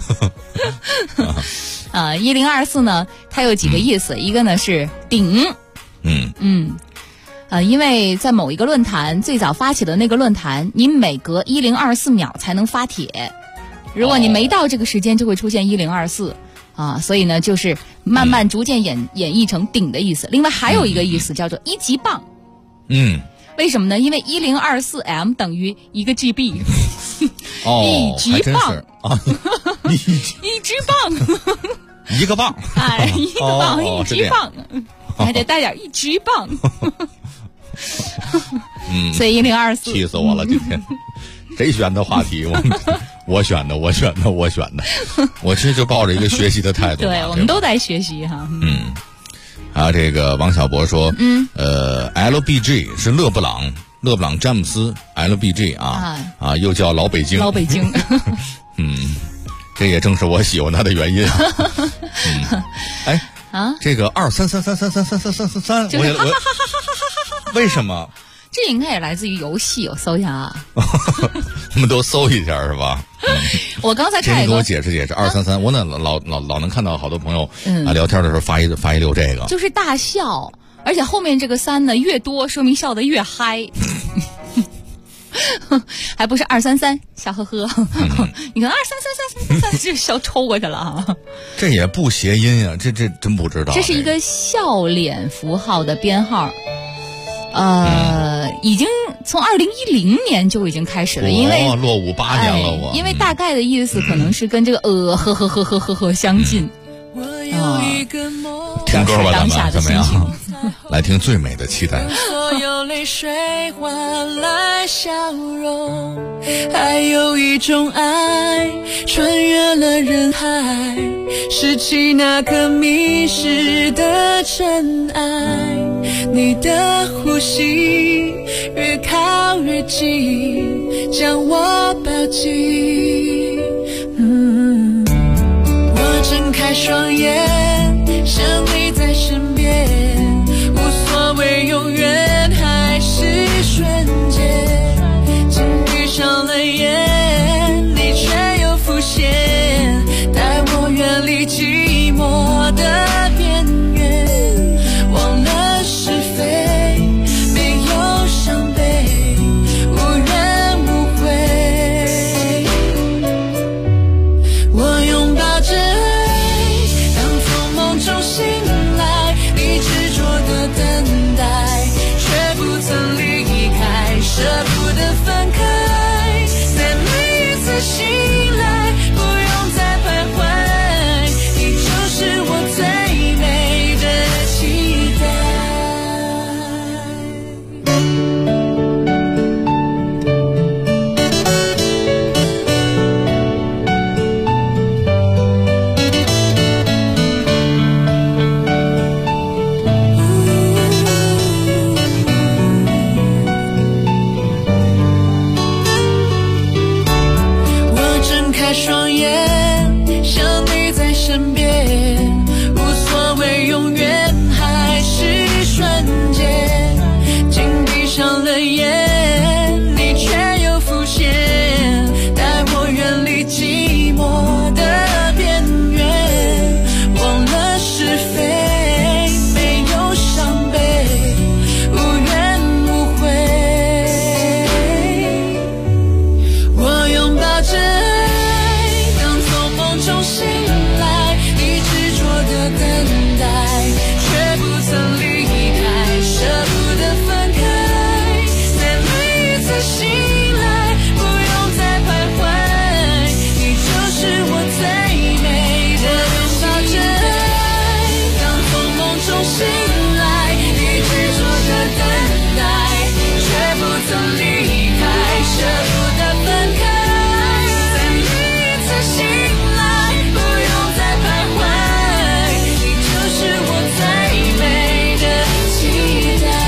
啊。 1024呢，它有几个意思，一个呢是顶。因为在某一个论坛最早发起的那个论坛，你每隔1024秒才能发帖，如果你没到这个时间，就会出现1024所以呢，就是慢慢逐渐演绎成顶的意思。另外还有一个意思叫做1级棒。为什么呢？因为1024M 等于1个 GB。1级棒 1 级棒 ，1个棒， 一个棒，1级棒，还得带点1级棒。所以1024， 气死我了！今天谁选的话题？我选的。我其实就抱着一个学习的态度。 对，我们都在学习哈。 这个王小博说，LBG 是勒布朗詹姆斯 LBG 又叫老北京。这也正是我喜欢他的原因。这个233333333，我为什么？ 这应该也来自于游戏，我搜一下啊。 我们都搜一下是吧？ 我刚才看一个， 给我解释233，我老能看到好多朋友聊天的时候发一溜这个， 就是大笑，而且后面这个3呢越多，说明笑得越嗨。还不是233，笑呵呵。你看23333就笑抽过去了啊。 这也不谐音啊，这真不知道。 这是一个笑脸符号的编号。已经从2010年就已经开始了，因为落伍8年了因为大概的意思可能是跟这个呵呵相近。 听歌吧， 当下的怎么样？来听最美的期待。 所有泪水换来笑容，还有一种爱穿越了人海，拾起那颗迷失的尘埃。你的呼吸越靠越近， 将我抱紧。我睁开双眼，想你在身边，无所谓永远还是瞬间，紧闭上了眼，你却又浮现，带我远离寂寞的边缘，忘了是非，没有伤悲，无怨无悔。我拥抱着爱，当从梦中醒来，你执着的等待，却不曾离开，舍不得分开，在每一次醒来，不用再徘徊，你就是我最美的期待。我睁开双眼，想你在身边，无所谓永远还是瞬间，紧闭上了眼，你却又浮现，带我远离寂寞的边缘，忘了是非，没有伤悲，无怨无悔。我拥抱着爱，当从梦中醒来，你执着的等待，却不曾离开，舍不得分开，在每一次醒来，不用再徘徊，你就是我最美的。我拥抱着爱，当从梦中醒来，你执着的等待，却不曾离开，舍不得分开，在每一次醒来，不用再徘徊，你就是我最美的期待。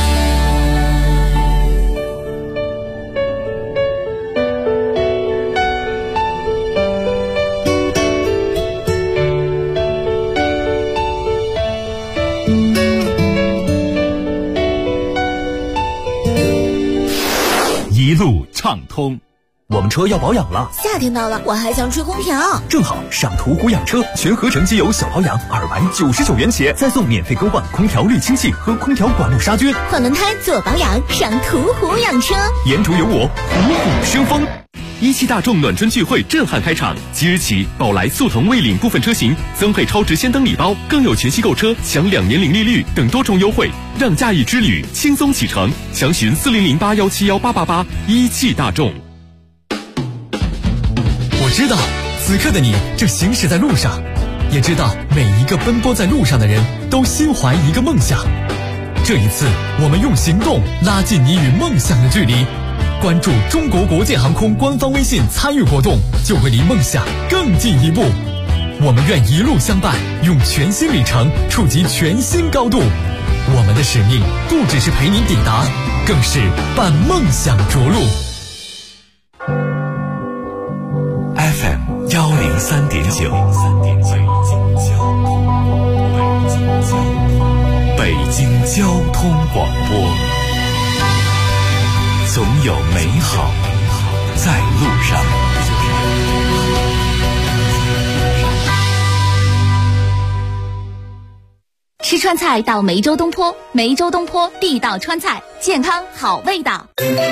一路畅通。我们车要保养了， 夏天到了，我还想吹空调。 正好上途虎养车全合成机油小保养299元起，再送免费更换空调滤清器和空调管路杀菌。 换轮胎做保养，上途虎养车。 沿途有我，虎虎生风。17大众暖春聚会震撼开场，即日起，宝来、速腾、蔚领部分车型增配超值先登礼包，更有全息购车享2年零利率等多重优惠，让驾驭之旅轻松启程。详询4008171888。17大众。 我知道，此刻的你正行驶在路上，也知道每一个奔波在路上的人都心怀一个梦想。这一次，我们用行动拉近你与梦想的距离。关注中国国建航空官方微信参与活动，就会离梦想更进一步。我们愿一路相伴，用全新里程触及全新高度。我们的使命不只是陪你抵达，更是伴梦想着陆。 FM 103.9，北京交通广播，总有美好在路上。 吃川菜到梅州东坡，梅州东坡地道川菜，健康好味道。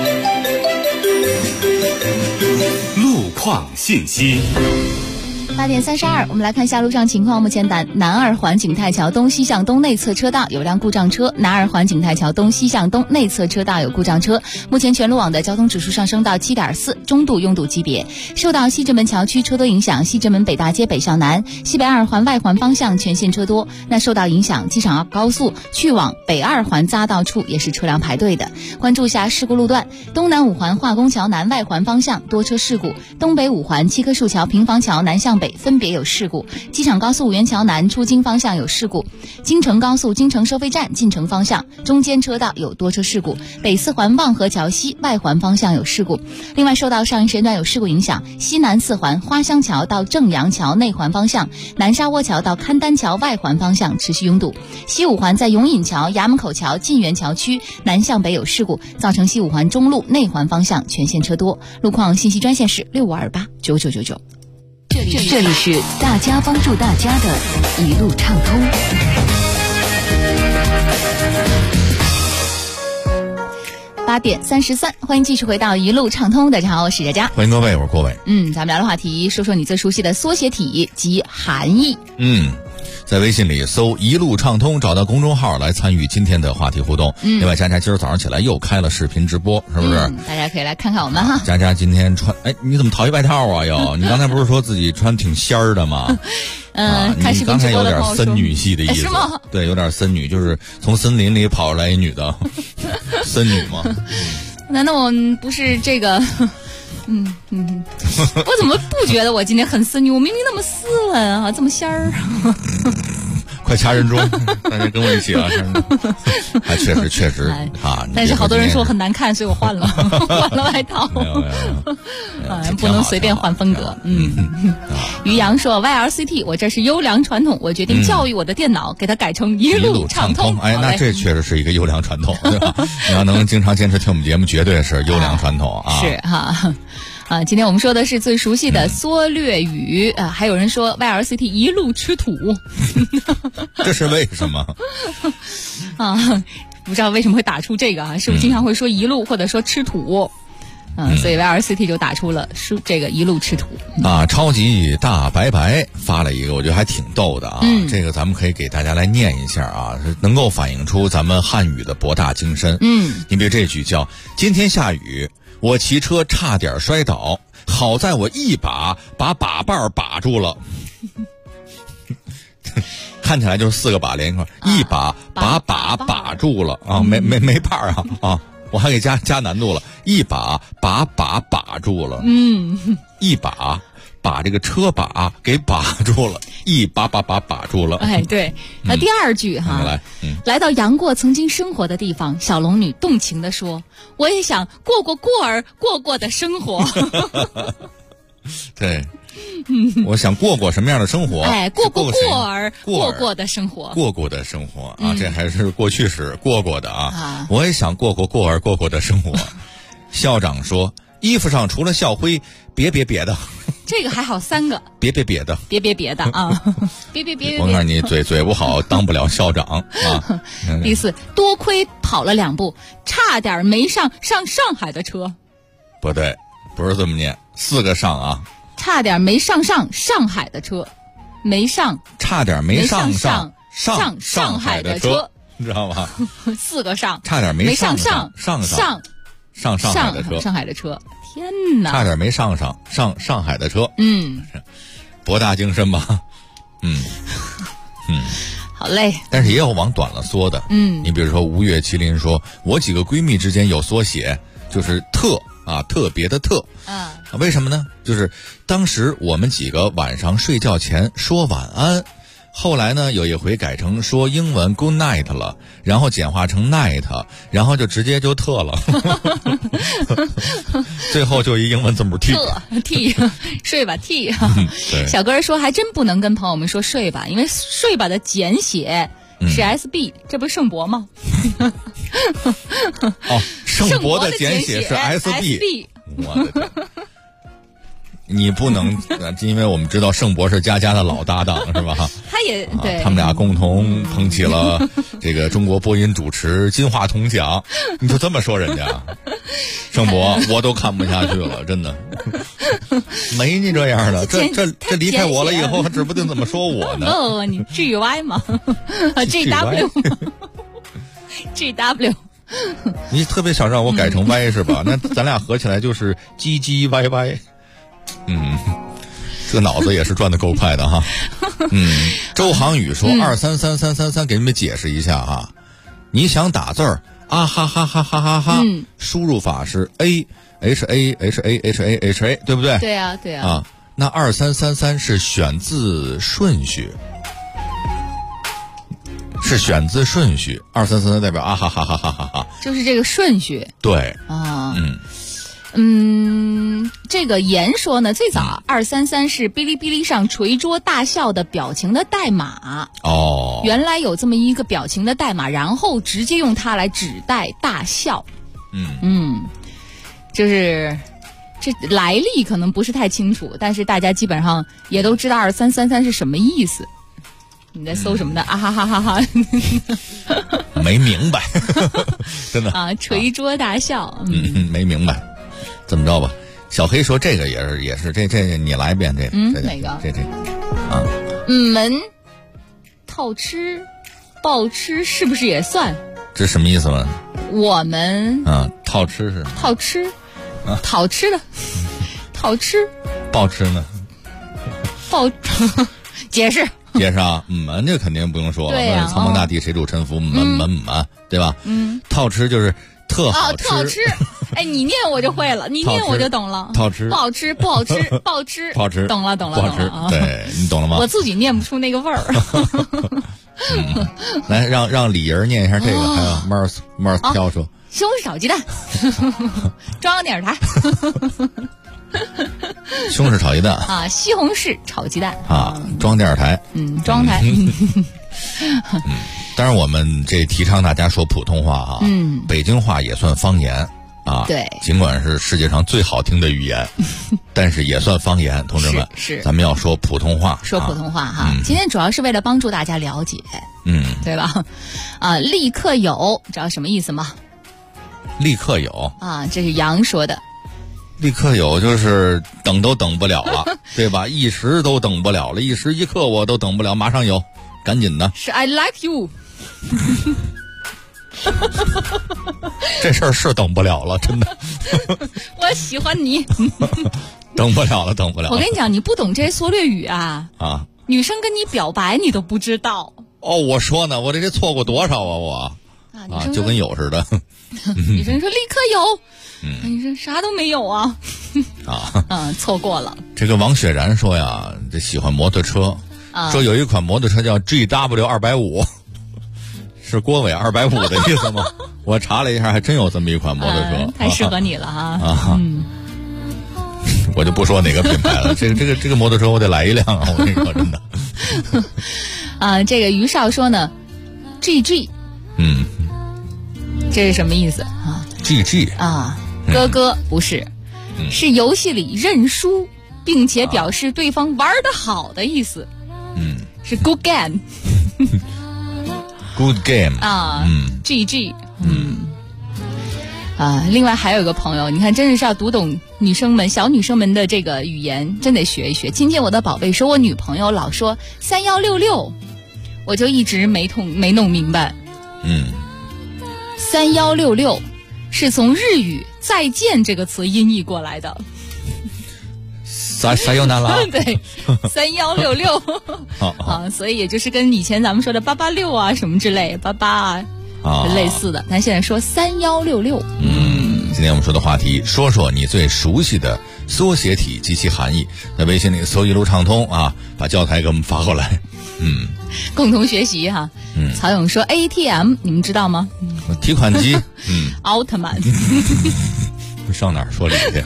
路况信息。 8点32，我们来看一下路上情况。目前南二环景泰桥东西向东内侧车道有辆故障车，南二环景泰桥东西向东内侧车道有故障车。目前全路网的交通指数上升到7.4，中度拥堵级别。受到西直门桥区车多影响，西直门北大街北向南、西北二环外环方向全线车多。那受到影响，机场高速去往北二环匝道处也是车辆排队的。关注一下事故路段：东南五环化工桥南外环方向多车事故，东北五环七棵树桥平房桥南向向北分别有事故，机场高速五元桥南出京方向有事故，京承高速京承收费站进城方向中间车道有多车事故，北四环望河桥西外环方向有事故。另外受到上一时间段有事故影响，西南四环花乡桥到正阳桥内环方向，南沙窝桥到勘丹桥外环方向持续拥堵，西五环在永隐桥、衙门口桥、晋源桥区南向北有事故，造成西五环中路内环方向全线车多。路况信息专线是65289999。 这里是大家帮助大家的一路畅通。 8点33，欢迎继续回到一路畅通。大家好，我是佳佳。 欢迎各位，我是郭伟。 咱们聊的话题，说说你最熟悉的缩写体及含义。 在微信里搜一路畅通，找到公众号来参与今天的话题互动。另外佳佳今儿早上起来又开了视频直播，是不是？ 大家可以来看看我们哈。 佳佳今天穿，你怎么套一外套啊？又，你刚才不是说自己穿挺仙儿的吗？ 看视频直播的朋友说， 你刚才有点森女系的意思， 是吗？ 对，有点森女，就是从森林里跑出来一女的，森女吗？ 难道我不是这个？我怎么不觉得我今天很森女？我明明那么斯文啊，这么仙儿。 快掐人中，大家跟我一起啊！还确实啊！ 但是好多人说很难看，所以我换了外套。不能随便换风格。于洋说 YLCT， 我这是优良传统，我决定教育我的电脑，给它改成一路畅通。 那这确实是一个优良传统，对吧？你要能经常坚持听我们节目，绝对是优良传统啊！ 是哈。今天我们说的是最熟悉的缩略语还有人说 YLCT 一路吃土， 这是为什么？ 不知道为什么会打出这个是不是经常会说一路或者说吃土？所以 YLCT 就打出了这个一路吃土超级大白白发了一个，我觉得还挺逗的这个咱们可以给大家来念一下能够反映出咱们汉语的博大精深。你比如这句叫今天下雨，我骑车差点摔倒，好在我一把把把把把住了。看起来就是4个把连一块，一把把把住了没把我还给加难度了，一把把把住了。一把把这个车把给把住了，一把把住了。 对。那第二句来到杨过曾经生活的地方，小龙女动情地说：“我也想过的生活。” 对。我想过什么样的生活？ 过的生活， 过的生活这还是过去时过的我也想过的生活。校长说：“衣服上除了校徽，别的。” 这个还好，3个。别的，别的啊！别！ 我看你嘴不好，当不了校长啊。 第4，多亏跑了2步，差点没上上海的车。 不对，不是这么念，4个上差点没上上海的车， 差点没上上海的车，你知道吗 ？4个上， 差点没上上海的车，天哪！ 差点没上海的车，博大精深吧？ 好嘞。 但是也有往短了缩的，你比如说吴越麒麟说，我几个闺蜜之间有缩写，就是特别的特。为什么呢？就是当时我们几个晚上睡觉前说晚安，后来呢有一回改成说英文 good night 了，然后简化成 night， 然后就直接就特了。最后就一英文字母 T， 睡吧 T。 小哥说还真不能跟朋友们说睡吧，因为睡吧的简写是 SB，这不是盛博吗？ 盛博的简写是 SB。我的天！你不能，因为我们知道盛博是佳佳的老搭档，是吧？ 他也对， 他们俩共同捧起了这个中国播音主持金话筒奖。你就这么说人家，盛博我都看不下去了，真的。没你这样的，这离开我了以后，指不定怎么说我呢。 不，你 GY 吗？GW。 你特别想让我改成 Y 是吧？那咱俩合起来就是唧唧歪歪。这脑子也是转得够快的哈。周航宇说23333给你们解释一下你想打字儿哈哈哈哈哈哈，输入法是 A H A H A H A H A， 对不对？ 对啊。 那2333是选自顺序，是选自顺序，2333代表啊哈哈哈哈哈哈， 就是这个顺序。 对啊，这个言说呢，最早233是哔哩哔哩上捶桌大笑的表情的代码。 哦， 原来有这么一个表情的代码，然后直接用它来指代大笑。就是这来历可能不是太清楚，但是大家基本上也都知道2333是什么意思。你在搜什么的？啊哈哈哈哈！ 没明白，真的啊，捶桌大笑。 没明白。这么着吧，小黑说这个也是这你来一遍这哪个？ 这啊， 门套吃报吃是不是也算？ 这什么意思吗？ 我们套吃是套吃讨吃的讨吃报吃呢？ 报解释啊，这肯定不用说了。 对呀， 苍茫大地谁主沉浮？对吧？套吃就是特好吃。 特好吃。哎，你念我就会了，你念我就懂了。 套吃不好吃，不好吃，不好吃， 不好吃， 懂了。 不好吃，对你懂了吗？ 我自己念不出那个味儿。 来，让李仁念一下这个，还有 Mars 飘说西红柿炒鸡蛋，中央电视台。 西红柿炒鸡蛋啊，西红柿炒鸡蛋啊，中央电视台， 中央台。 当然我们这提倡大家说普通话啊，北京话也算方言啊， 对， 尽管是世界上最好听的语言，但是也算方言，同志们， 是咱们要说普通话， 说普通话哈。今天主要是为了帮助大家了解，对吧？啊，立刻有，知道什么意思吗？ 立刻有啊，这是杨说的。 立刻有就是等都等不了了，对吧？一时都等不了了，一时一刻我都等不了，马上有，赶紧的。 是 I like you。 这事儿是等不了了，真的。 我喜欢你。 等不了了。 我跟你讲，你不懂这些缩略语啊，女生跟你表白你都不知道。 哦，我说呢，我这错过多少啊我就跟有似的。 女生说立刻有。你说啥都没有啊？错过了。 这个王雪然说呀，这喜欢摩托车，说有一款摩托车叫 GW250，是郭伟250的意思吗？我查了一下，还真有这么一款摩托车， 太适合你了哈。 我就不说哪个品牌了。这个摩托车我得来一辆啊！我跟你说，真的。 这个于少说呢 ，GG， 这是什么意思啊 ？GG 啊。哥哥不是，是游戏里认输，并且表示对方玩得好的意思。是 good game。good game 啊，GG。另外还有一个朋友，你看，真是要读懂小女生们的这个语言，真得学一学。今天我的宝贝说，我女朋友老说3166，我就一直没弄明白。3166。是从日语“再见”这个词音译过来的。 啥又难了？ 对，3166。所以也就是跟以前咱们说的886啊什么之类88类似的，但现在说3166。 今天我们说的话题，说说你最熟悉的缩写体及其含义。在微信里搜一路畅通啊，把教材给我们发过来。 共同学习哈。曹勇说 ATM， 你们知道吗？ 提款机。 奥特曼。 上哪儿说理去？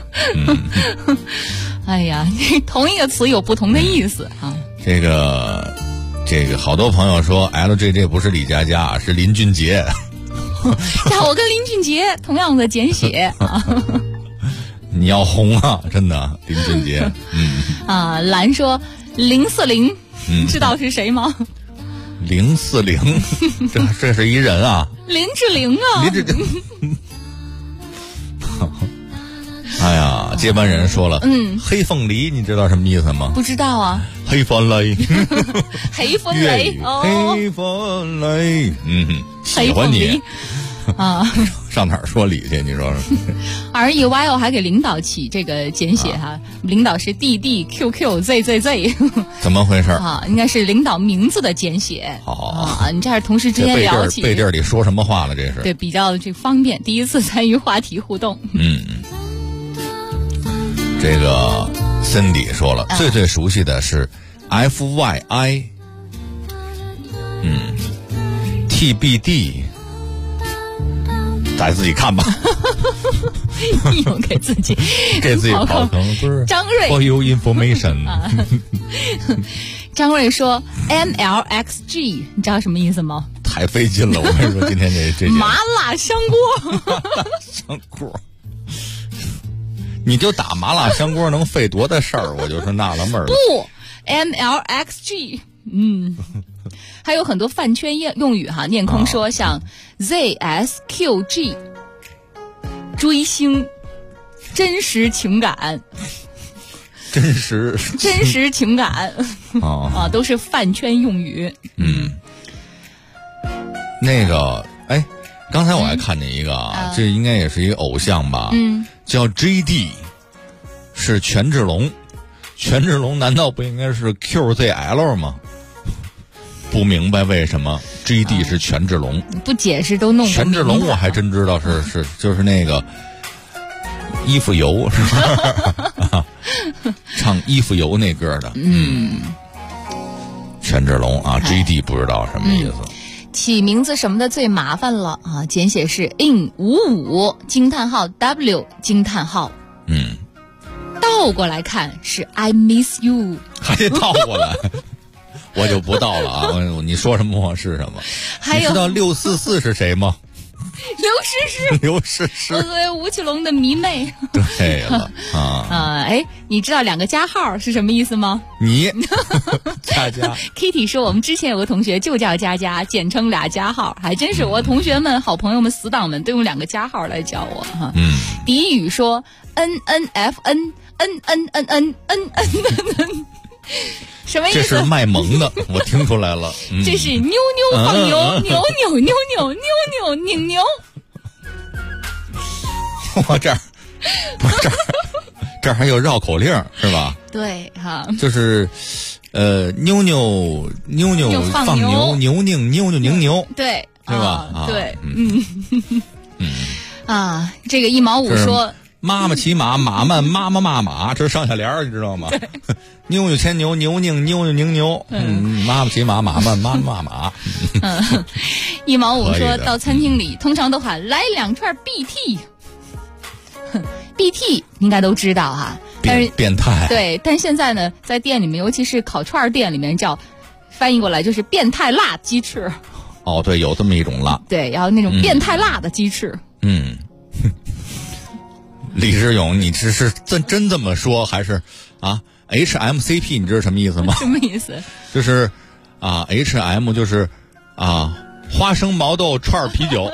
哎呀，同一个词有不同的意思啊。 这个好多朋友说 LJJ 不是李佳佳，是林俊杰。 呀，我跟林俊杰同样的简写。 你要红啊，真的，林俊杰。 兰说040，知道是谁吗 ？040，这是一人啊。 林志玲啊。 林志玲。哎呀，接班人说了，黑凤梨，你知道什么意思吗？ 不知道啊。 黑凤梨。 黑凤梨。 黑凤梨。喜欢你。上哪儿说理去？你说说。 REYO 还给领导起这个简写哈，领导是 DDQQZZZ。怎么回事应该是领导名字的简写。你这样同事之间聊起背地里说什么话了？这是对比较方便。第一次参与话题互动。 这个 Cindy 说了，最熟悉的是 FYI， TBD， 大家自己看吧。 又给自己跑坑，不是张瑞 For your information。 张瑞说 MLXG， 你知道什么意思吗？ 太费劲了，我跟你说，今天这麻辣香锅， 香锅，你就打麻辣香锅能费多大事儿？我就是纳了闷儿了。 不 ，MLXG， 还有很多饭圈用语哈。念空说像 ZSQG， 追星，真实情感。 真实情感都是饭圈用语。 那个刚才我还看见一个这应该也是一个偶像吧，叫 GD， 是权志龙。权志龙难道不应该是 QZL 吗？不明白为什么 GD 是权志龙， 不解释都弄不明白。 权志龙我还真知道是就是那个衣服油是吧？唱衣服油那歌的，权志龙啊 ，GD 不知道什么意思。 起名字什么的最麻烦了啊，简写是 in55 惊叹号 W 惊叹号。倒过来看是 I miss you， 还得倒过来。我就不倒了啊！你说什么我是什么。你知道644是谁吗？刘诗诗， 我作为吴奇隆的迷妹。 对了你知道2个加号是什么意思吗？ 你佳 Kitty 说我们之前有个同学就叫佳佳，简称2加号，还真是我同学们、好朋友们、死党们都用2个加号来叫我哈。迪宇说 NNFN NNNNNNN。什么意思？ 这是卖萌的，我听出来了。 这是妞妞放牛，扭扭扭扭扭扭拧扭。 我这儿还有绕口令是吧？ 对哈， 就是妞妞放牛，牛拧妞妞拧牛， 对吧？ 对，这个1毛5说。 妈妈骑马，马慢，妈妈骂马，这是上下联你知道吗？妞妞牵牛，牛拧妞妞拧牛。妈妈骑马，马慢，妈妈骂马。 1毛5说到餐厅里通常都喊来2串 BT，BT 应该都知道哈，但是变态。 对，但现在呢，在店里面，尤其是烤串店里面叫翻译过来就是变态辣鸡翅。 哦，对，有这么一种辣。 对，然后那种变态辣的鸡翅。 李志勇，你是真这么说还是HMCP 你知道什么意思吗？ 什么意思？ 就是HM 就是花生毛豆串啤酒。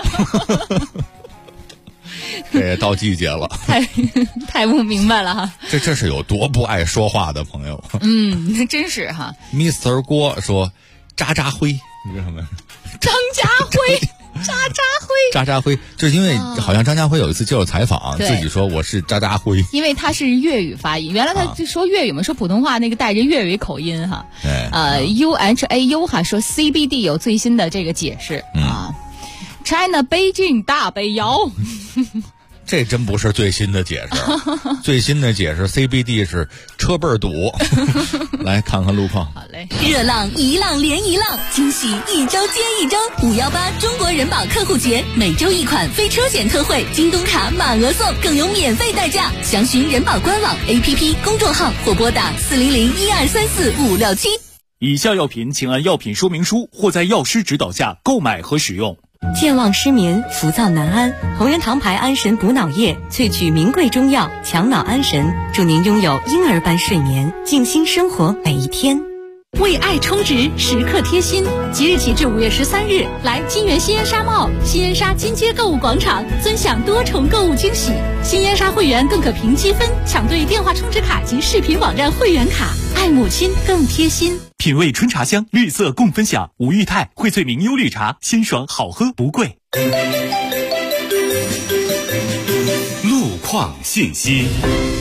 这也到季节了， 太不明白了哈。 这是有多不爱说话的朋友。 真是哈。 Mr. 郭说渣渣辉，你知道吗？ 张家辉。 渣渣辉，就是因为好像张家辉有一次接受采访，自己说我是渣渣辉， 因为他是粤语发音，原来他就说粤语嘛，说普通话那个带着粤语口音哈。UHAU 哈说 CBD 有最新的这个解释China Beijing 大北窑。 这真不是最新的解释，最新的解释 CBD 是车倍儿堵。来看看路况。 好嘞， 热浪一浪连一浪，惊喜一周接一周。518中国人保客户节，每周一款非车险特惠，京东卡满额送，更有免费代驾。详询人保官网、APP 公众号或拨打400-1234-567。 以下药品请按药品说明书或在药师指导下购买和使用。 健忘失眠、浮躁难安，同仁堂牌安神补脑液萃取名贵中药，强脑安神，祝您拥有婴儿般睡眠，静心生活每一天。 为爱充值，时刻贴心。即日起至5月13日，来金源新烟沙帽、新烟沙金街购物广场，尊享多重购物惊喜。新烟沙会员更可凭积分抢对电话充值卡及视频网站会员卡，爱母亲更贴心。 品味春茶香，绿色共分享。吴裕泰荟萃明优绿茶，鲜爽好喝不贵。 路况信息。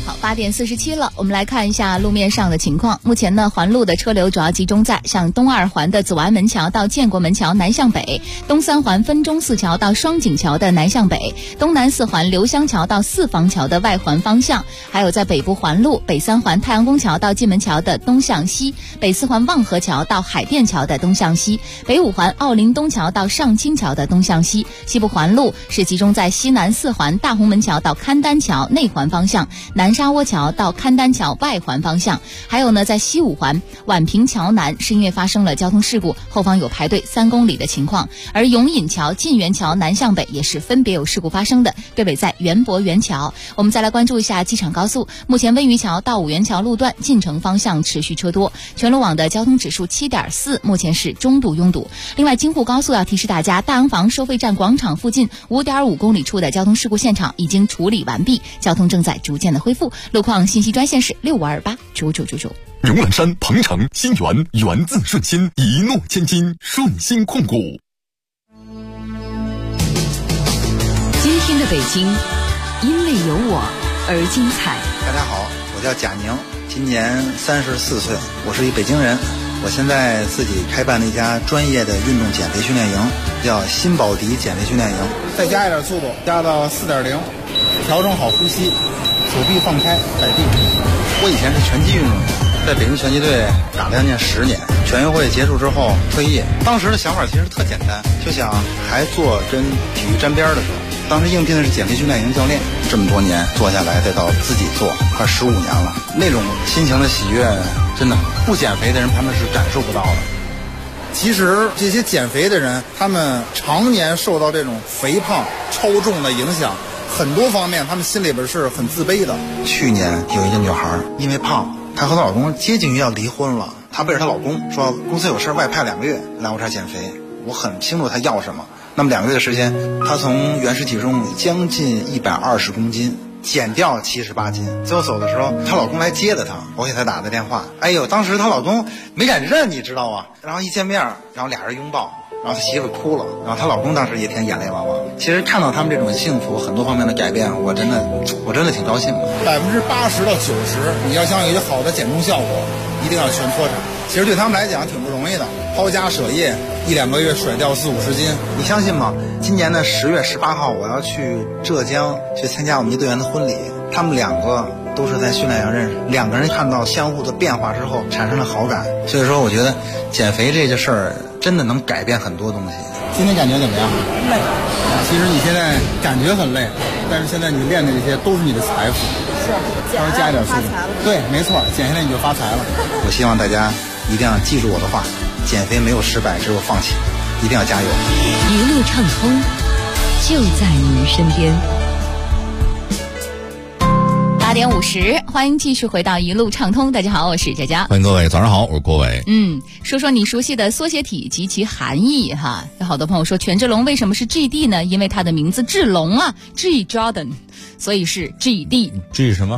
好，8点47了，我们来看一下路面上的情况。目前呢，环路的车流主要集中在像东2环的左安门桥到建国门桥南向北，东3环分钟寺桥到双井桥的南向北，东南4环刘香桥到四坊桥的外环方向，还有在北部环路北3环太阳宫桥到蓟门桥的东向西，北4环望河桥到海淀桥的东向西，北5环奥林东桥到上清桥的东向西。西部环路是集中在西南4环大红门桥到勘丹桥内环方向，南沙窝桥到勘丹桥外环方向。还有呢，在西5环宛平桥南是因为发生了交通事故，后方有排队3公里的情况。而永隐桥、晋源桥南向北也是分别有事故发生的，对北在园博园桥。我们再来关注一下机场高速，目前温榆桥到五原桥路段进城方向持续车多，全路网的交通指数7.4，目前是中度拥堵。另外，京沪高速要提示大家，大洋房收费站广场附近5.5公里处的交通事故现场已经处理完毕，交通正在逐渐的恢复。路况信息专线是65289999。 荣兰山、鹏程、新源，源自顺心，一诺千金，顺心控股。 今天的北京，因为有我而精彩。 大家好，我叫贾宁，今年34岁，我是一北京人。我现在自己开办了一家专业的运动减肥训练营，叫新宝迪减肥训练营。再加一点速度，加到4.0，调整好呼吸，手臂放开摆地。我以前是拳击运动员，在北京拳击队打了将近10年，全运会结束之后退役。当时的想法其实特简单，就想还做跟体育沾边的时候。当时应聘的是减肥训练营教练，这么多年做下来，再到自己做，快15年了，那种心情的喜悦，真的不减肥的人他们是感受不到的。其实这些减肥的人，他们常年受到这种肥胖、超重的影响，很多方面他们心里边是很自卑的。去年有一个女孩因为胖，她和她老公接近于要离婚了，她背着她老公说公司有事外派2个月来我这儿减肥，我很清楚她要什么。那么2个月的时间，她从原始体重将近120公斤减掉78斤，最后走的时候，她老公来接的她，我给她打的电话，哎呦，当时她老公没敢认，你知道吗？然后一见面，然后俩人拥抱，然后她媳妇哭了，然后她老公当时也挺眼泪汪汪。其实看到他们这种幸福，很多方面的改变，我真的挺高兴的。80%到90%，你要想有一个好的减重效果，一定要全脱产。其实对他们来讲挺不容易的，抛家舍业，1-2个月甩掉40-50斤，你相信吗？今年的10月18号，我要去浙江去参加我们一队员的婚礼，他们2个都是在训练营认识，2个人看到相互的变化之后产生了好感，所以说我觉得减肥这件事儿真的能改变很多东西。今天感觉怎么样？累。其实你现在感觉很累，但是现在你练的这些都是你的财富。是，稍微加一点速度。对，没错，减下来你就发财了。我希望大家一定要记住我的话，减肥没有失败，只有放弃，一定要加油。 一路畅通，就在您身边。 8点50，欢迎继续回到一路畅通。大家好，我是佳佳。 欢迎各位，早上好，我是郭伟。 说说你熟悉的缩写体及其含义哈。有好多朋友说权志龙为什么是 GD 呢？因为他的名字志龙啊 ，G Jordan， 所以是 GD。G 什么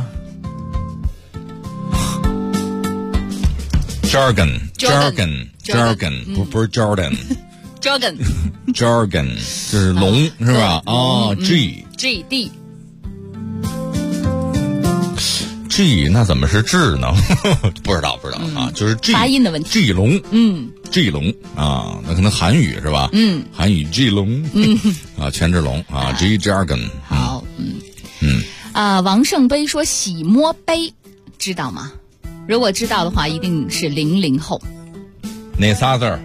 ？Jargon， 不是 Jordan。Jargon， 就是龙是吧？GD。G 那怎么是智呢？不知道啊，就是 G 发音的问题。 G 龙，G 龙啊，那可能韩语是吧？韩语 G 龙，啊，权志龙啊 ，G Jargon。 好，王胜杯说洗摸杯，知道吗？如果知道的话，一定是00后。 哪仨字儿？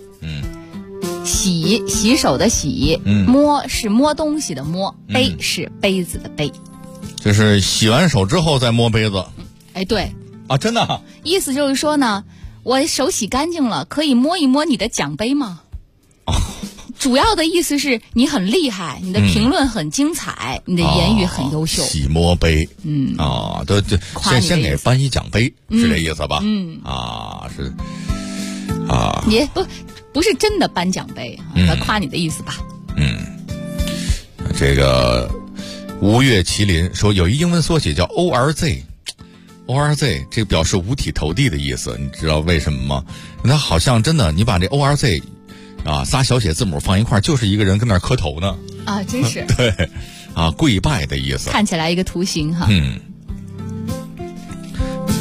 洗手的洗，摸是摸东西的摸，杯是杯子的杯。 就是洗完手之后再摸杯子。 哎，对啊，真的。 意思就是说呢，我手洗干净了，可以摸一摸你的奖杯吗？主要的意思是你很厉害，你的评论很精彩，你的言语很优秀。 洗摸杯，对，先给颁一奖杯，是这意思吧？是啊， 也不是真的颁奖杯，他夸你的意思吧？ 这个。吴越麒麟说有一英文缩写叫 ORZ， 这表示五体投地的意思，你知道为什么吗？它好像真的，你把这 ORZ 仨小写字母放一块，就是一个人跟那儿磕头呢。 真是。 对，跪拜的意思。 看起来一个图形哈。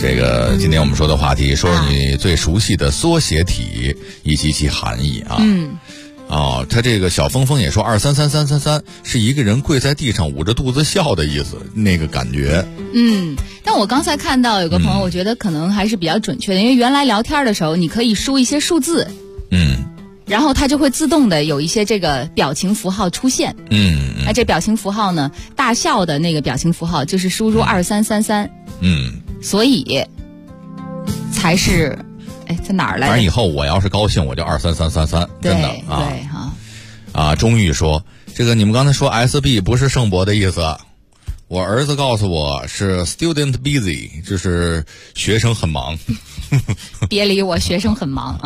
这个今天我们说的话题，说说你最熟悉的缩写体以及其含义啊。他这个小峰峰也说23333是一个人跪在地上捂着肚子笑的意思，那个感觉。 但我刚才看到有个朋友，我觉得可能还是比较准确的，因为原来聊天的时候你可以输一些数字，然后它就会自动的有一些这个表情符号出现。那这表情符号呢，大笑的那个表情符号就是输入2333。所以才是，在哪儿来着？ 反正以后我要是高兴，我就23333，真的啊。 对哈。 钟玉说，这个你们刚才说 SB 不是盛博的意思，我儿子告诉我是 student busy， 就是学生很忙。 别理我，学生很忙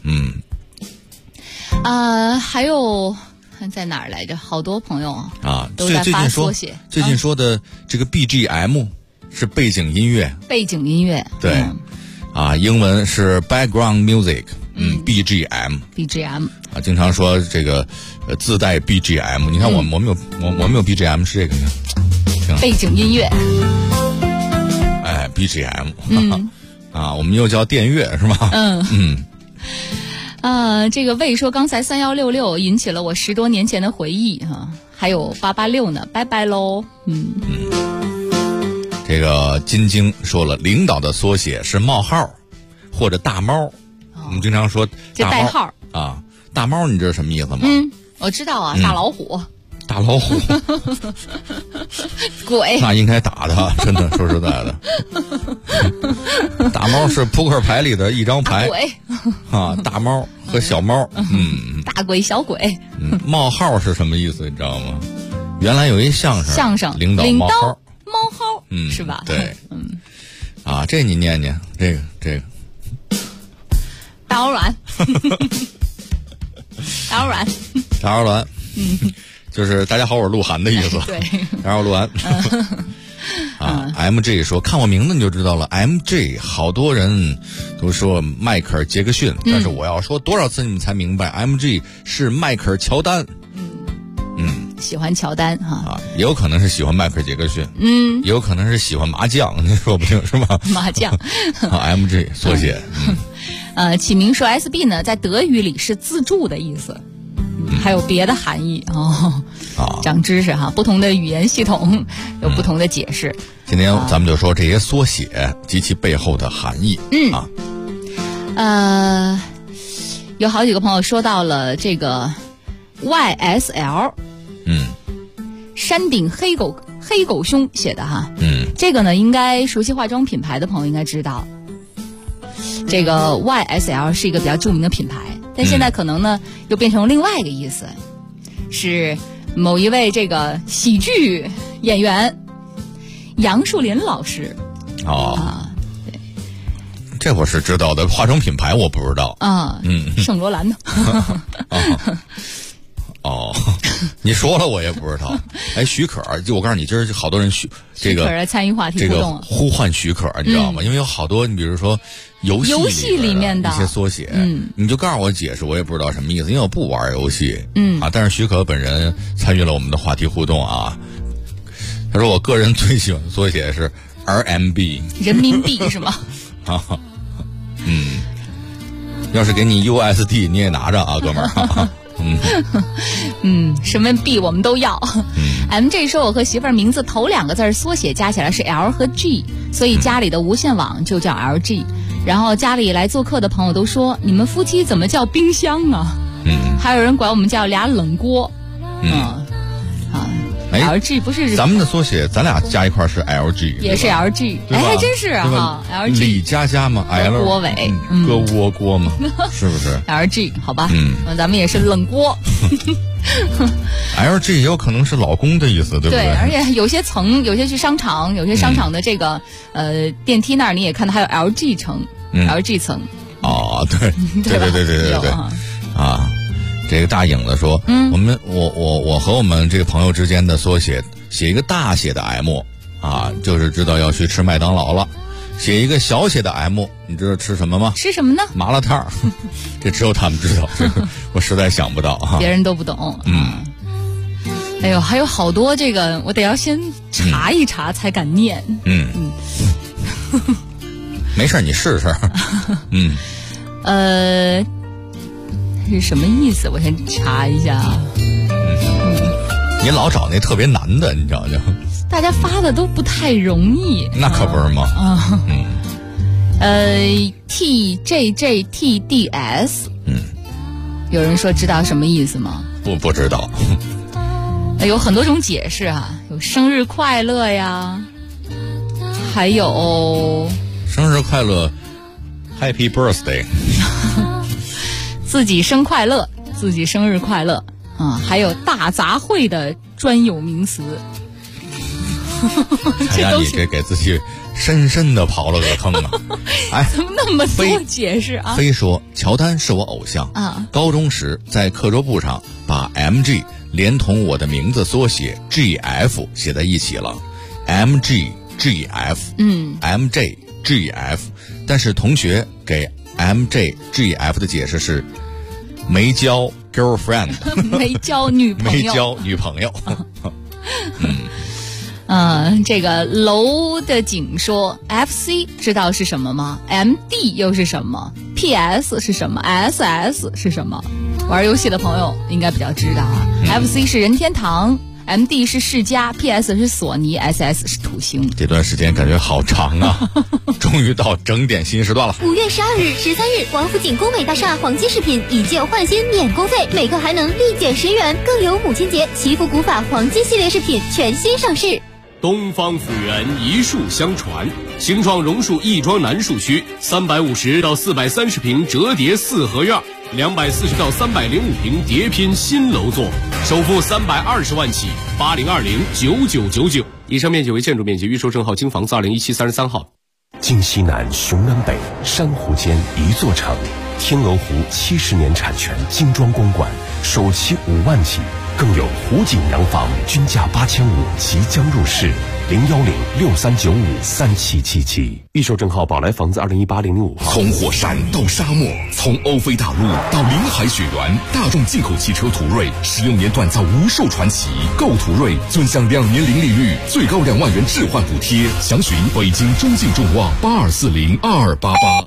啊。还有在哪儿来着？好多朋友都在发缩写。 最近说的这个 BGM 是背景音乐。背景音乐。对。英文是 background music。BGM。经常说这个自带 BGM。你看我们有 BGM 是这个呢。 背景音乐。 BGM。我们又叫电乐是吗？ 这个魏说刚才3166引起了我10多年前的回忆还有886呢，拜拜喽。 这个金晶说了，领导的缩写是冒号或者大猫。我们经常说这代号大猫你知道什么意思吗？ 我知道啊，大老虎。 大老虎。 鬼。 那应该打他，真的说实在的。大猫是扑克牌里的一张牌。 鬼。 大猫和小猫。 大鬼小鬼。 冒号是什么意思你知道吗？原来有一相声领导冒号。 冒号。是吧？ 对。这你念念这个。 大耳软。大耳软。 就是大家好，我是鹿晗的意思。 对。 然后鹿晗。MG 说看我名字你就知道了 ，MG 好多人都说迈克尔·杰克逊，但是我要说多少次你们才明白 ，MG 是迈克尔·乔丹。 喜欢乔丹也有可能是喜欢迈克尔·杰克逊，也有可能是喜欢麻将，你说不定是吧？ 麻将。 MG 缩写。 启明说 SB 呢，在德语里是自助的意思。还有别的含义长知识不同的语言系统有不同的解释。 今天咱们就说这些缩写及其背后的含义。 有好几个朋友说到了这个 YSL。山顶黑狗兄写的这个呢应该熟悉化妆品牌的朋友应该知道，这个 YSL 是一个比较著名的品牌。但现在可能呢又变成另外一个意思，是某一位这个喜剧演员杨树林老师。 对，这我是知道的，化妆品牌我不知道。 圣罗兰的。 你说了我也不知道。许可，就我告诉你，今儿好多人这个许可来参与话题互动， 呼唤许可，你知道吗？因为有好多，你比如说游戏里面的一些缩写，你就告诉我解释，我也不知道什么意思，因为我不玩游戏。但是许可本人参与了我们的话题互动他说我个人最喜欢的缩写是 RMB， 人民币是吗？ 要是给你 USD 你也拿着哥们儿。 什么币我们都要。MJ 说我和媳妇儿名字头2个字缩写加起来是 L 和 G， 所以家里的无线网就叫 LG。然后家里来做客的朋友都说你们夫妻怎么叫冰箱啊？还有人管我们叫俩冷锅。LG 不是咱们的缩写，咱俩加一块是 LG， 也是 LG， 还真是LG 李佳嘛 ，L 锅尾， 搁窝锅嘛，是不是 ？LG 好吧，咱们也是冷锅。 LG 也有可能是老公的意思，对不对？ 对，而且有些去商场，有些商场的这个电梯那儿你也看到还有 LG 层，LG 层。 对这个大影子说，我和我们这个朋友之间的缩写写一个大写的 M 就是知道要去吃麦当劳了。写一个小写的 M， 你知道吃什么吗？ 吃什么呢？ 麻辣烫。这只有他们知道，这个我实在想不到别人都不懂。哎呦，还有好多这个，我得要先查一查才敢念。 没事你试试。 是什么意思？我先查一下啊。 你老找那特别难的，你知道就。 大家发的都不太容易。 那可不是吗？ TJJTDS。有人说知道什么意思吗？ 不知道。 有很多种解释啊，有生日快乐呀，还有生日快乐 Happy Birthday 自己生快乐，自己生日快乐啊，还有大杂烩的专有名词。 哎呀，你这给自己深深的刨了个坑啊！哎， 怎么那么多解释啊？ 非说乔丹是我偶像啊！高中时在课桌布上把 MG 连同我的名字缩写 GF 写在一起了 ，MGGF，MJGF， 但是同学给 MJGF 的解释是没交 girlfriend， 没交女朋友， 没交女朋友。 这个楼的景说 FC 知道是什么吗？ MD 又是什么？ PS 是什么？ SS 是什么？玩游戏的朋友应该比较知道啊。FC 是任天堂， MD 是世嘉， PS 是索尼， SS 是土星。 这段时间感觉好长啊。终于到整点新时段了。 5月12日、13日，王府井工美大厦黄金饰品以旧换新免工费，每个还能立减10元，更有母亲节祈福古法黄金系列饰品全新上市。 东方府源一树相传，形状榕树亦庄南树区350到430平折叠4合院，240到305平叠拼新楼座，首付320万起，80209999。以上面积为建筑面积，预售证号京房子2017 33号。 京西南雄南北，珊瑚间一座城。天鹅湖70年产权精装公馆，首期5万起，更有湖景洋房均价8500即将入市，01063953777。预售证号宝来房子2018-005号。 从火山到沙漠，从欧菲大陆到临海雪原，大众进口汽车途锐16年锻造无数传奇。购途锐尊享2年零利率，最高2万元置换补贴。详询北京中信众旺82402288。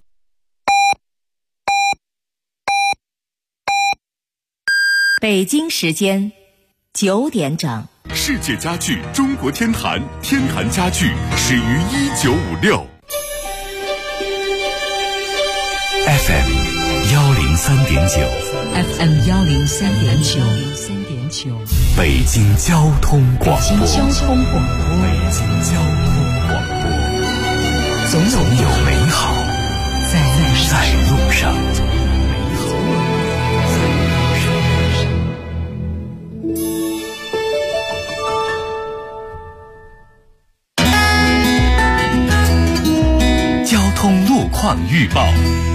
北京时间9点整。 世界家具中国天坛，天坛家具始于1956。FM 103.9 FM 103.9， 北京交通广播。 北京交通广播， 北京交通广播，总有美好在路上。路况预报。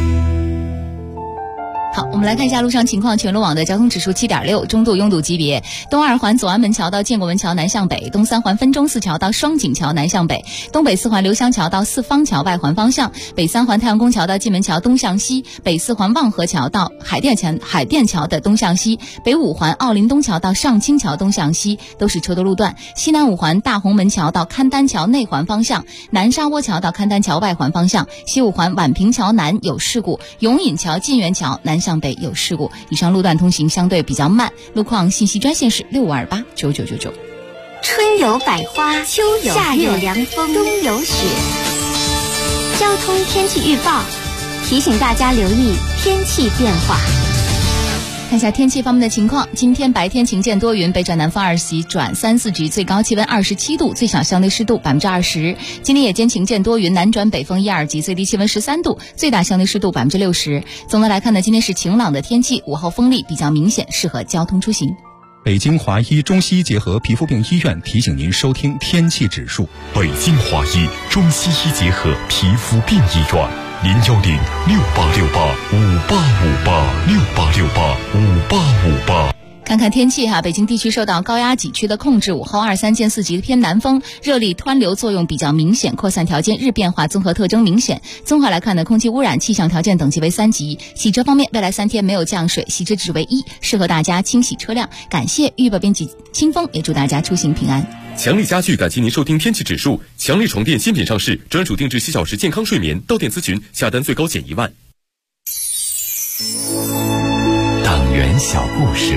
好，我们来看一下路上情况。全路网的交通指数7.6，中度拥堵级别。东2环左安门桥到建国门桥南向北，东3环分钟寺桥到双井桥南向北，东北4环刘湘桥到四方桥外环方向，北3环太阳宫桥到蓟门桥东向西，北4环望河桥到海淀桥的东向西，北5环奥林东桥到上清桥东向西都是车多路段。西南5环大红门桥到勘丹桥内环方向，南沙窝桥到勘丹桥外环方向，西5环宛平桥南有事故，永隐桥晋源桥南向北有事故，以上路段通行相对比较慢。路况信息专线是65289999。 春有百花，秋有夏有凉风，冬有雪。交通天气预报提醒大家留意天气变化。 看一下天气方面的情况，今天白天晴间多云，北转南风2级转3、4级，最高气温27度，最小相对湿度20%。今天夜间晴间多云，南转北风1、2级，最低气温13度，最大相对湿度60%。总的来看呢，今天是晴朗的天气，午后风力比较明显，适合交通出行。 北京华医中西医结合皮肤病医院提醒您收听天气指数。 北京华医中西医结合皮肤病医院，0106868585858，68685858。 看看天气哈，北京地区受到高压脊区的控制，午后2、3间4级的偏南风，热力湍流作用比较明显，扩散条件日变化综合特征明显。综合来看呢，空气污染气象条件等级为3级。洗车方面，未来3天没有降水，洗车值为1，适合大家清洗车辆。感谢预报编辑清风，也祝大家出行平安。 强力家具感谢您收听天气指数。强力床垫新品上市，专属定制7小时健康睡眠，到店咨询，下单最高减1万。 党员小故事。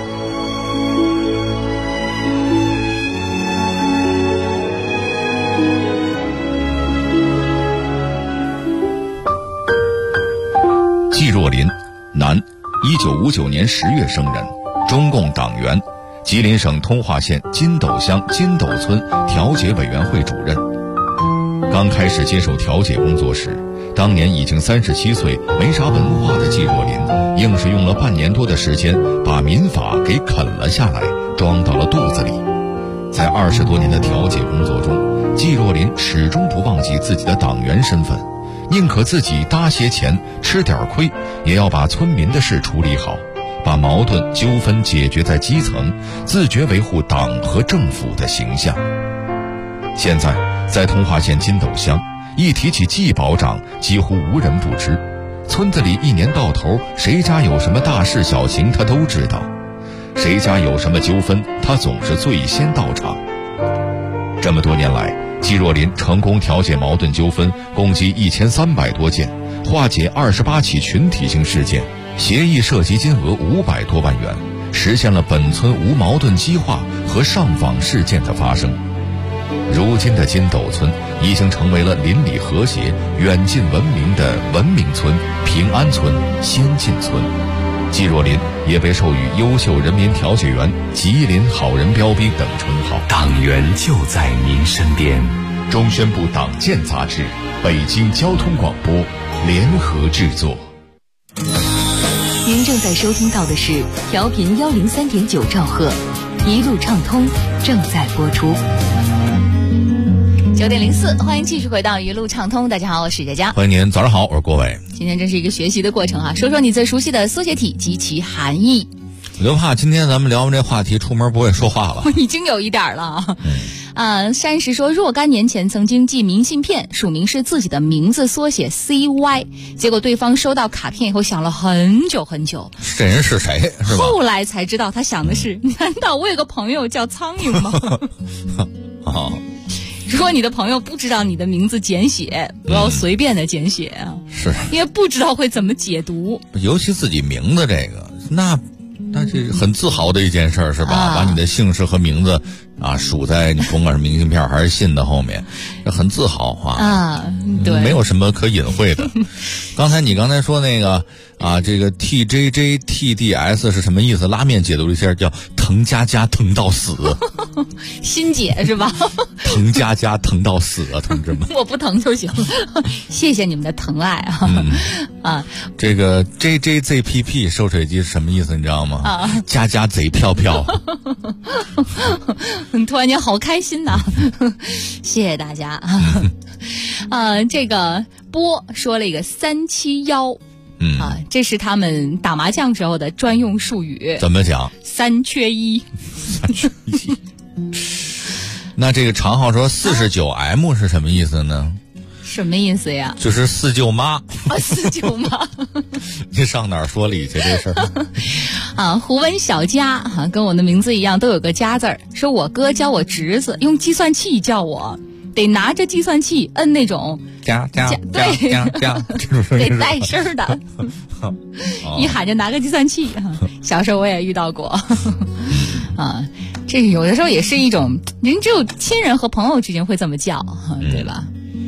季若林，男，1959年10月生人，中共党员，吉林省通化县金斗乡金斗村调解委员会主任。刚开始接手调解工作时，当年已经37岁没啥文化的季若林，硬是用了半年多的时间把民法给啃了下来，装到了肚子里。在20多年的调解工作中，季若林始终不忘记自己的党员身份，宁可自己搭些钱吃点亏，也要把村民的事处理好，把矛盾纠纷解决在基层，自觉维护党和政府的形象。现在在通化县金斗乡，一提起季保长，几乎无人不知。村子里一年到头，谁家有什么大事小情他都知道，谁家有什么纠纷他总是最先到场。这么多年来，季若林成功调解矛盾纠纷共计1300多件，化解28起群体性事件，协议涉及金额500多万元，实现了本村无矛盾激化和上访事件的发生。如今的金斗村已经成为了邻里和谐、远近闻名的文明村、平安村、先进村。季若林也被授予优秀人民调解员、吉林好人标兵等称号。 党员就在您身边。 中宣部党建杂志、北京交通广播联合制作。 您正在收听到的是调频103.9兆赫，一路畅通正在播出。 9点04，欢迎继续回到一路畅通。大家好，我是佳佳。 欢迎您，早上好，我是郭伟。 今天真是一个学习的过程啊，说说你最熟悉的缩写体及其含义。 我就怕今天咱们聊完这话题，出门不会说话了。 已经有一点了。山石说，若干年前曾经寄明信片，署名是自己的名字缩写 CY， 结果对方收到卡片以后想了很久很久， 这人是谁是吧？ 后来才知道他想的是，难道我有个朋友叫苍蝇吗？如果你的朋友不知道你的名字简写，不要随便的简写啊， 是因为不知道会怎么解读。 尤其自己名字这个，那这很自豪的一件事是吧？把你的姓氏和名字署在你甭管是明信片还是信的后面，这很自豪对， 没有什么可隐晦的。你刚才说那个这个 TJJ TDS 是什么意思？拉面解读一下，叫疼家家疼到死。 心姐是吧？ 疼家家疼到死啊，同志们！ 我不疼就行了，谢谢你们的疼爱这个 JJZPP 收水机是什么意思？你知道吗？家家贼飘飘。 突然间好开心呐！谢谢大家。这个波说了一个371。这是他们打麻将时候的专用术语。 怎么讲 ？3缺1。 3缺1。那这个长号说49M 是什么意思呢？ 什么意思呀？ 就是四舅妈。 四舅妈。 你上哪儿说理去这事儿？胡文小佳跟我的名字一样都有个家字儿。说我哥教我侄子用计算器叫我，得拿着计算器摁那种加对，得带声的。一喊就拿个计算器。小时候我也遇到过。这有的时候也是一种人，只有亲人和朋友之间会这么叫，对吧？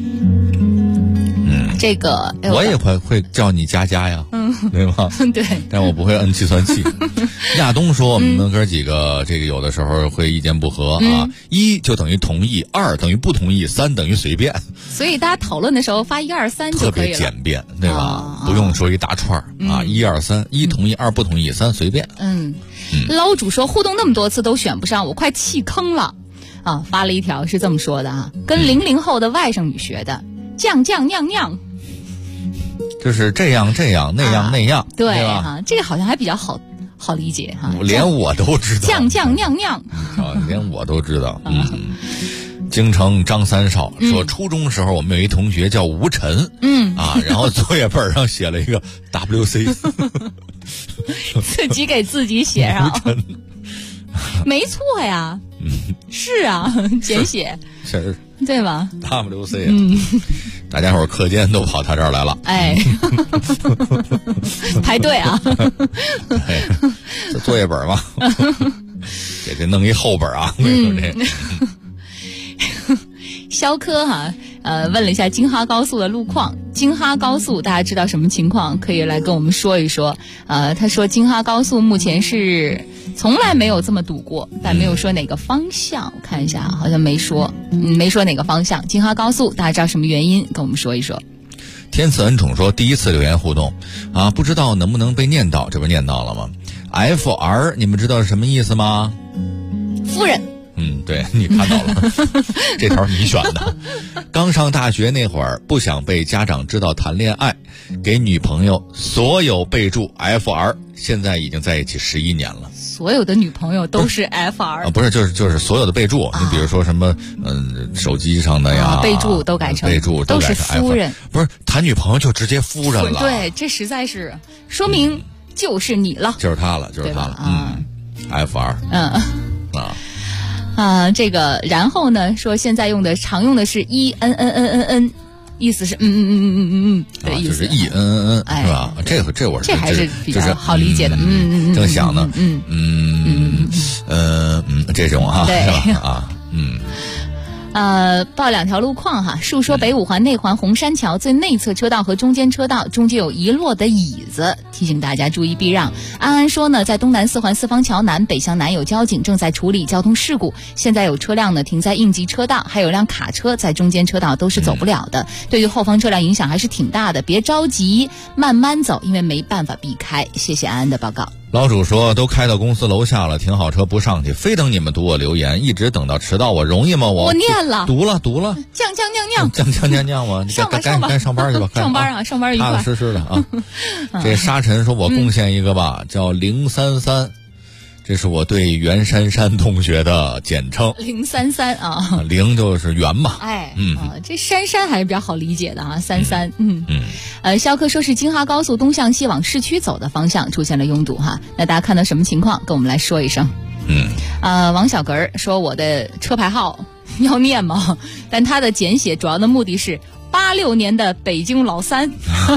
这个我也会叫你佳佳呀，对吧？ 对， 但我不会摁计算器。亚东说我们哥几个这个有的时候会意见不合1就等于同意，2等于不同意，3等于随便。 所以大家讨论的时候发1、2、3就可以了，特别简便，对吧？不用说一大串1、2、3， 1同意，2不同意，3随便。 捞主说互动那么多次都选不上，我快弃坑了发了一条是这么说的跟00后的外甥女学的，酱酱酿酿。 就是这样那样， 对吧？ 这个好像还比较好理解连我都知道。 酱酱酿酿， 连我都知道。京城张三少说，初中时候我们有一同学叫吴晨，然后作业本上写了一个 WC， 自己给自己写上，没错呀。 是啊，简写是， 对吧 ？WC，大家伙课间都跑他这儿来了， 哎，排队啊， 这作业本嘛，这弄一厚本啊， 肖科哈，问了一下京哈高速的路况。京哈高速大家知道什么情况？可以来跟我们说一说。他说京哈高速目前是从来没有这么堵过，但没有说哪个方向。我看一下，好像没说，没说哪个方向。京哈高速大家知道什么原因？跟我们说一说。 天赐恩宠说第一次留言互动啊，不知道能不能被念到，这不念到了吗 ？FR 你们知道是什么意思吗？ 夫人。 对，你看到了，这条你选的。刚上大学那会儿，不想被家长知道谈恋爱，给女朋友所有备注 FR， 现在已经在一起11年了。 所有的女朋友都是 FR？ 不是，就是所有的备注，你比如说什么，手机上的呀， 备注都改成， 备注都是夫人。 不是谈女朋友就直接夫人了。 对，这实在是说明就是你了， 就是他了，就是他了。FR。 这个然后呢说现在常用的是 ENNNNN， 意思是的意思， 就是 ENNN 是吧？这还是比较好理解的。 正想呢，这种哈，是吧？ 报2条路况哈。述说北五环内环红山桥最内侧车道和中间车道中间有遗落的椅子，提醒大家注意避让。安安说呢，在东南4环四方桥南北向南有交警正在处理交通事故，现在有车辆呢停在应急车道，还有辆卡车在中间车道都是走不了的，对于后方车辆影响还是挺大的，别着急，慢慢走，因为没办法避开。谢谢安安的报告。 老主说都开到公司楼下了，停好车不上去，非等你们读我留言，一直等到迟到，我容易吗？我念了， 读了， 酱我该上班去吧， 上班愉快， 踏踏实实的啊。这沙尘说我贡献一个吧，叫033。这是我对袁姗姗同学的简称 033啊 ，0就是袁嘛， 这姗姗还是比较好理解的啊，33，肖科说是京哈高速东向西往市区走的方向出现了拥堵哈，那大家看到什么情况？跟我们来说一声。王小格说我的车牌号要念吗？但他的简写主要的目的是86年的北京老三。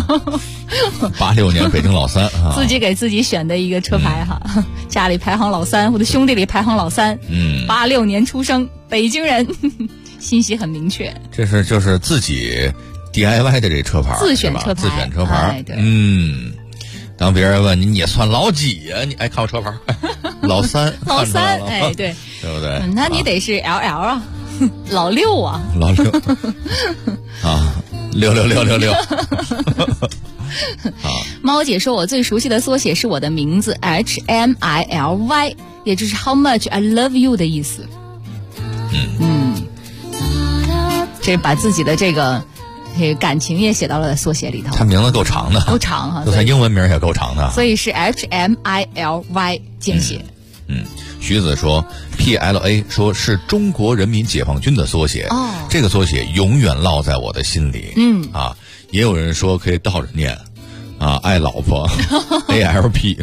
86年北京老三， 自己给自己选的一个车牌哈，家里排行老三，我的兄弟里排行老三，86年出生，北京人，信息很明确。 这是就是自己 DIY 的这车牌， 自选车牌， 对，当别人问你也算老几呀？你看我车牌，老三， 哎，对， 对不对？ 那你得是 LL 啊，老6啊， 老6啊，66666。 猫姐说我最熟悉的缩写是我的名字 HMILY， 也就是 How much I love you 的意思。这把自己的这个感情也写到了缩写里头。 他名字够长的， 够长哈， 就算英文名也够长的， 所以是 HMILY 简写。 徐子说 PLA 说是中国人民解放军的缩写，这个缩写永远烙在我的心里。也有人说可以倒着念，爱老婆ALP。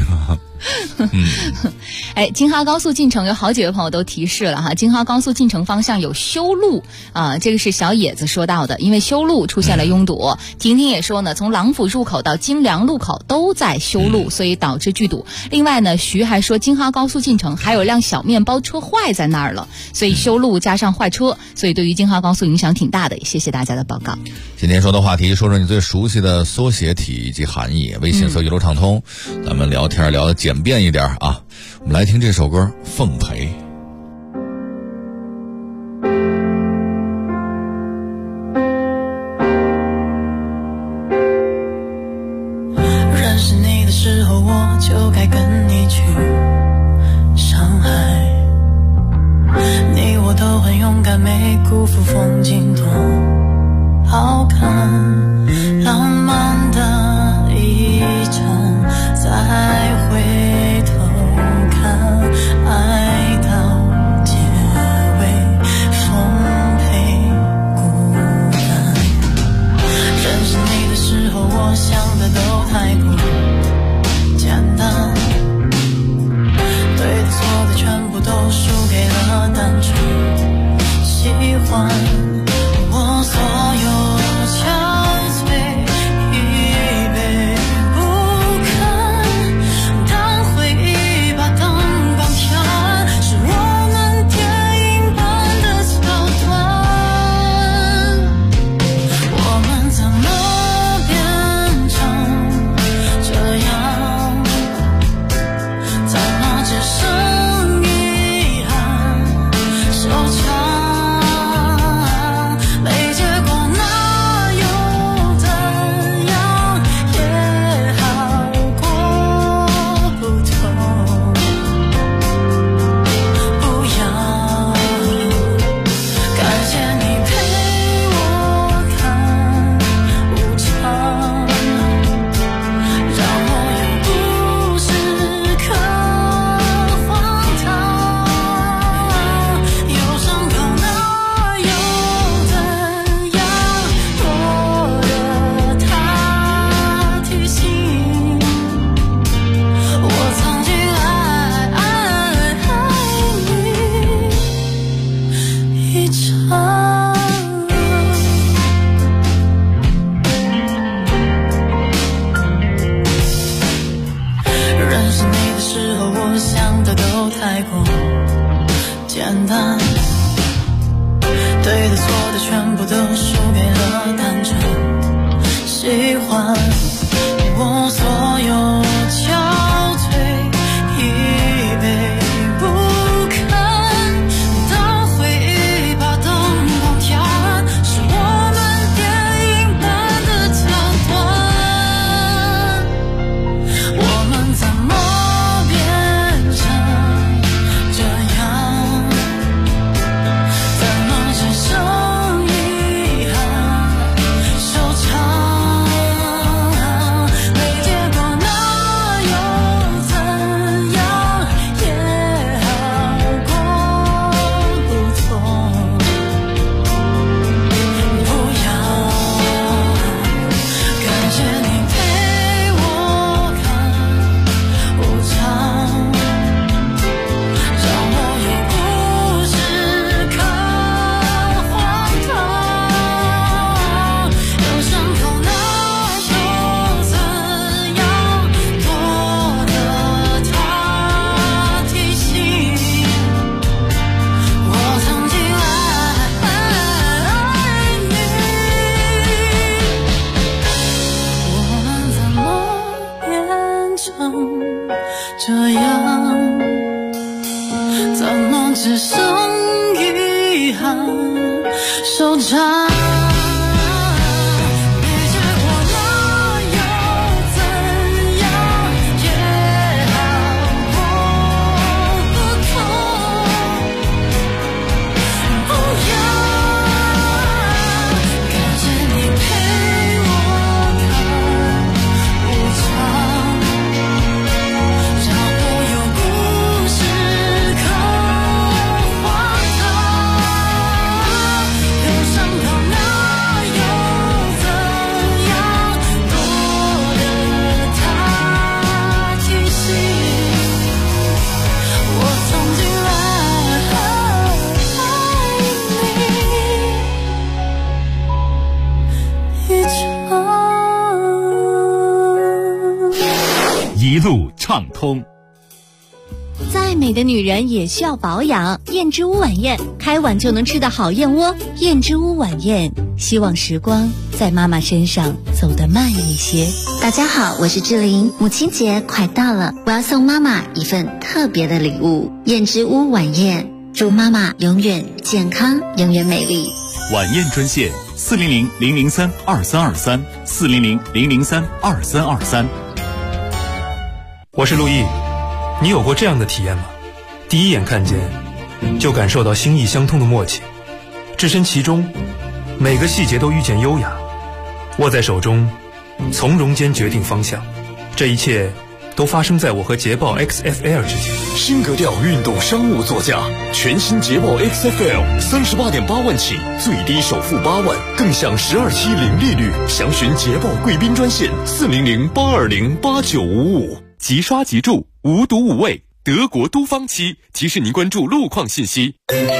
京哈高速进城有好几位朋友都提示了哈，京哈高速进城方向有修路这个是小野子说到的，因为修路出现了拥堵。婷婷也说呢，从郎府入口到金梁路口都在修路，所以导致拒堵。另外呢，徐还说京哈高速进城还有辆小面包车坏在那儿了，所以修路加上坏车，所以对于京哈高速影响挺大的。谢谢大家的报告。 今天说的话题，说说你最熟悉的缩写体以及含义。微信搜一路畅通，咱们聊天聊得简便一点啊。我们来听这首歌《奉陪》。 认识你的时候，我就该跟你去上海，你我都很勇敢，没辜负风景多好看，浪漫的一程，再回头看，爱到结尾，奉陪孤单。认识你的时候，我想的都太过简单，对的错的全部都都输给了单纯喜欢，我所有憔悴疲惫不堪，当回忆把灯光调暗，是我们电影般的桥段。我们怎么变成这样？怎么只剩遗憾收场？没结果那又怎样？也好过不痛不痒。感谢你陪我看无常，让我有故事可荒唐。有伤口那又怎样？多了他提醒我曾经爱你一场。认识你的时候，我想的都太过简单，对的错的全部都输给了单纯喜欢，我所有憔悴疲惫不堪，当回忆把灯光调暗，是我们电影般的桥段。我们怎么变成这样？怎么只剩遗憾收场？没结果那又怎样？也好过不痛不痒。感谢你陪我看无常，让我有故事可荒唐。有伤口那又怎样？多的他提醒我曾经爱你。我们怎么变成这样？怎么只剩遗憾收场？没结果那又怎样？也好过不痛不痒。感谢你陪我看无常，让我有故事可荒唐。有伤口那又怎样？多的他提醒我曾经爱你一场。 一路畅通。 再美的女人也需要保养。燕之屋晚宴，开碗就能吃的好燕窝。燕之屋晚宴，希望时光在妈妈身上走得慢一些。 大家好，我是志玲。母亲节快到了，我要送妈妈一份特别的礼物——燕之屋晚宴，祝妈妈永远健康，永远美丽。 晚宴专线：400-003-2323，400-003-2323。 我是陆毅，你有过这样的体验吗？第一眼看见，就感受到心意相通的默契，置身其中，每个细节都遇见优雅，握在手中，从容间决定方向。这一切都发生在我和捷豹 XFL 之间。 新格调运动商务座驾，全新捷豹 XFL 38.8万起，最低首付8万，更享12期零利率。详询捷豹贵宾专线400-820-8955。 即刷即住，无毒无畏。 德国都方漆提示您关注路况信息。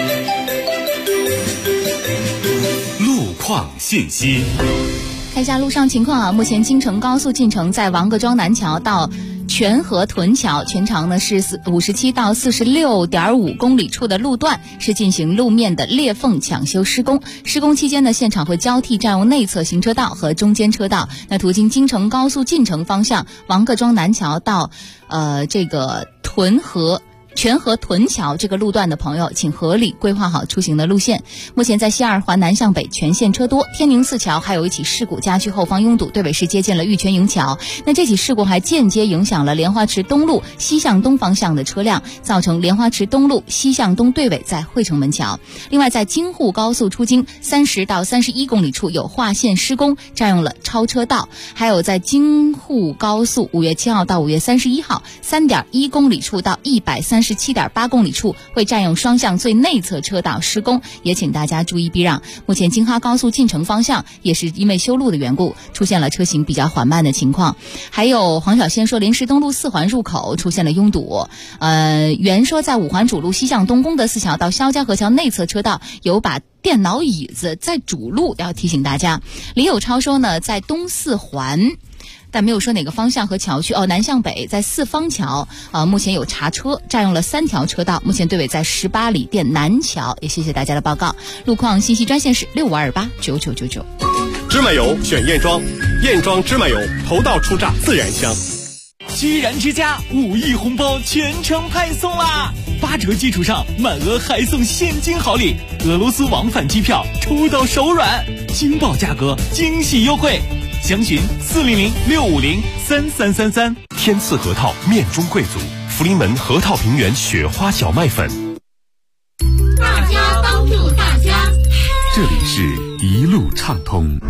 路况信息。 看一下路上情况啊，目前京承高速进城在王各庄南桥到全河屯桥全长呢是57到46.5公里处的路段是进行路面的裂缝抢修施工，施工期间呢现场会交替占用内侧行车道和中间车道。那途经京承高速进城方向王各庄南桥到这个全河屯桥这个路段的朋友，请合理规划好出行的路线。目前在西二环南向北全线车多，天宁寺桥还有一起事故加剧后方拥堵，对尾是接近了玉泉营桥。那这起事故还间接影响了莲花池东路西向东方向的车辆，造成莲花池东路西向东对尾在汇成门桥。另外在京沪高速出京30到31公里处有划线施工，占用了超车道。还有在京沪高速5月7号到5月31号 3.1公里处到137.8公里处会占用双向最内侧车道施工，也请大家注意避让。目前京哈高速进城方向也是因为修路的缘故，出现了车行比较缓慢的情况。还有黄小仙说临时东路4环入口出现了拥堵。原说在5环主路西向东功德寺桥到肖家河桥内侧车道有把电脑椅子在主路，要提醒大家。李有超说呢，在东4环但没有说哪个方向和桥区南向北在4方桥目前有查车，占用了3条车道，目前队尾在18里店南桥。也谢谢大家的报告。路况信息专线是65289999。 芝麻油选燕庄，燕庄芝麻油头道出榨自然香。 居然之家5亿红包全程派送啦！8折基础上满额还送现金好礼，俄罗斯往返机票抽到手软，惊爆价格，惊喜优惠。详询400-650-3333。 天赐核桃面中贵族，福临门核桃平原雪花小麦粉。 大家帮助大家， 这里是一路畅通。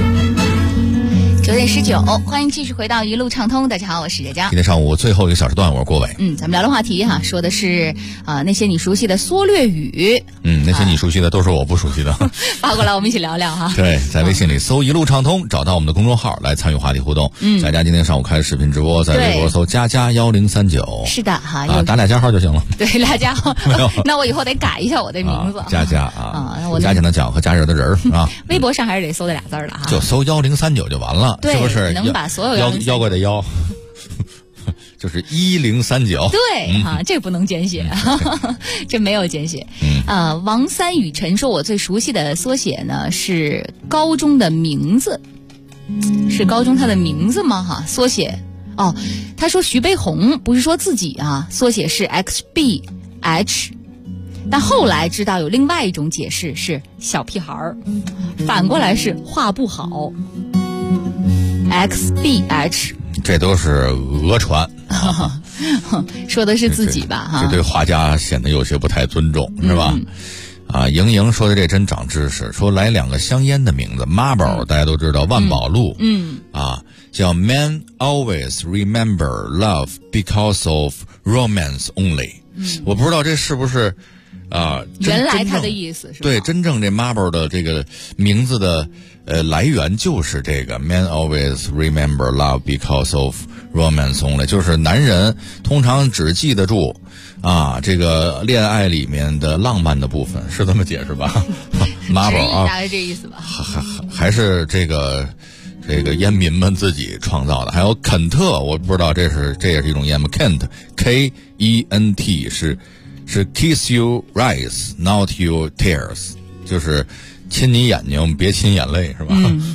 9点19，欢迎继续回到一路畅通。大家好，我是佳佳。 今天上午最后一个小时段，我是郭伟。 咱们聊的话题说的是那些你熟悉的缩略语。 那些你熟悉的都是我不熟悉的。 发过来，我们一起聊聊哈。 对，在微信里搜一路畅通，找到我们的公众号来参与话题互动。佳佳今天上午开视频直播，在微博搜佳佳1039。 是的哈， 打俩加号就行了。 对，俩加号。那我以后得改一下我的名字。 佳佳我加钱的奖和加人的人啊。 微博上还是得搜这俩字了哈。 就搜1039就完了。 对， 是不是能把所有妖怪的妖，就是1039。 对这不能简写，这没有简写。王三雨辰说，我最熟悉的缩写呢是高中的名字，是高中他的名字吗？缩写他说徐悲鸿不是说自己缩写是 XBH。但后来知道有另外一种解释是小屁孩儿，反过来是画不好。XBH， 这都是讹传， 说的是自己吧？ 这对画家显得有些不太尊重，是吧？莹莹说的这真长知识，说来2个香烟的名字 ，Marlboro 大家都知道，万宝路，叫 Man always remember love because of romance only。我不知道这是不是原来他的意思是吧？ 对，真正这 Marlboro 的这个名字的来源就是这个 Man always remember love because of romance only， 就是男人通常只记得住这个恋爱里面的浪漫的部分，是这么解释吧？Marlboro 大概这意思吧？ 还是这个烟民们自己创造的。还有肯特，我不知道这也是一种烟吗 ？Kent K-E-N-T 是 kiss your eyes not your tears， 就是亲你眼睛别亲眼泪，是吧？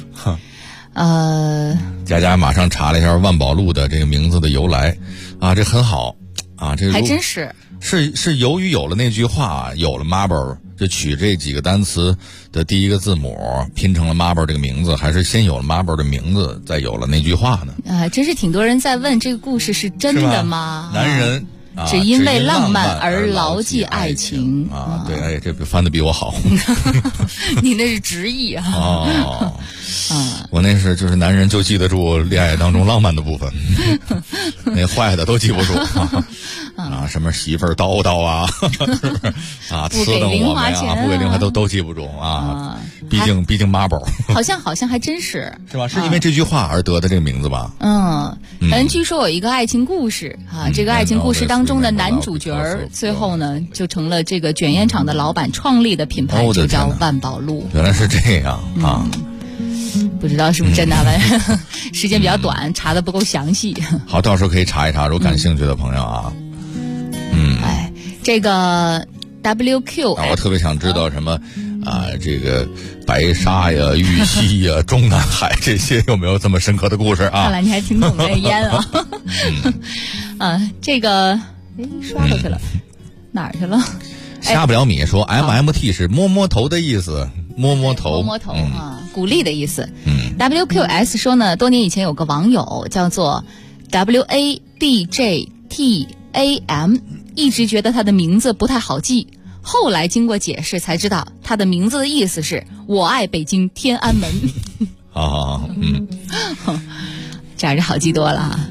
佳佳马上查了一下万宝路的这个名字的由来这很好这还真是由于有了那句话，有了 Marlboro， 就取这几个单词的第一个字母拼成了 Marlboro 这个名字，还是先有了 Marlboro 的名字再有了那句话呢？ 真是挺多人在问这个故事是真的吗？ 男人只因为浪漫而牢记爱情对，这翻的比我好。 你那是直译我那是就是男人就记得住恋爱当中浪漫的部分，那坏的都记不住。 啊，什么媳妇儿叨叨啊，啊，呲瞪我们呀，不给零花都记不住啊。毕竟妈宝， 好像还真是是吧？是因为这句话而得的这个名字吧？ 反正据说有一个爱情故事啊，这个爱情故事当中的男主角最后呢就成了这个卷烟厂的老板创立的品牌，就叫万宝路。 原来是这样啊。 不知道是不是真的，时间比较短，查的不够详细。 好，到时候可以查一查，如果感兴趣的朋友啊。 这个 WQ， 我特别想知道什么啊，这个白沙呀、玉溪呀、中南海这些有没有这么深刻的故事啊？ 看来你还挺懂这烟啊。这个刷过去了，哪儿去了？ 下不了米说 MMT 是摸摸头的意思，摸摸头啊，鼓励的意思。WQS 说呢，多年以前有个网友叫做 WADJTAM， 一直觉得他的名字不太好记，后来经过解释才知道他的名字的意思是我爱北京天安门。这样就好记多了啊。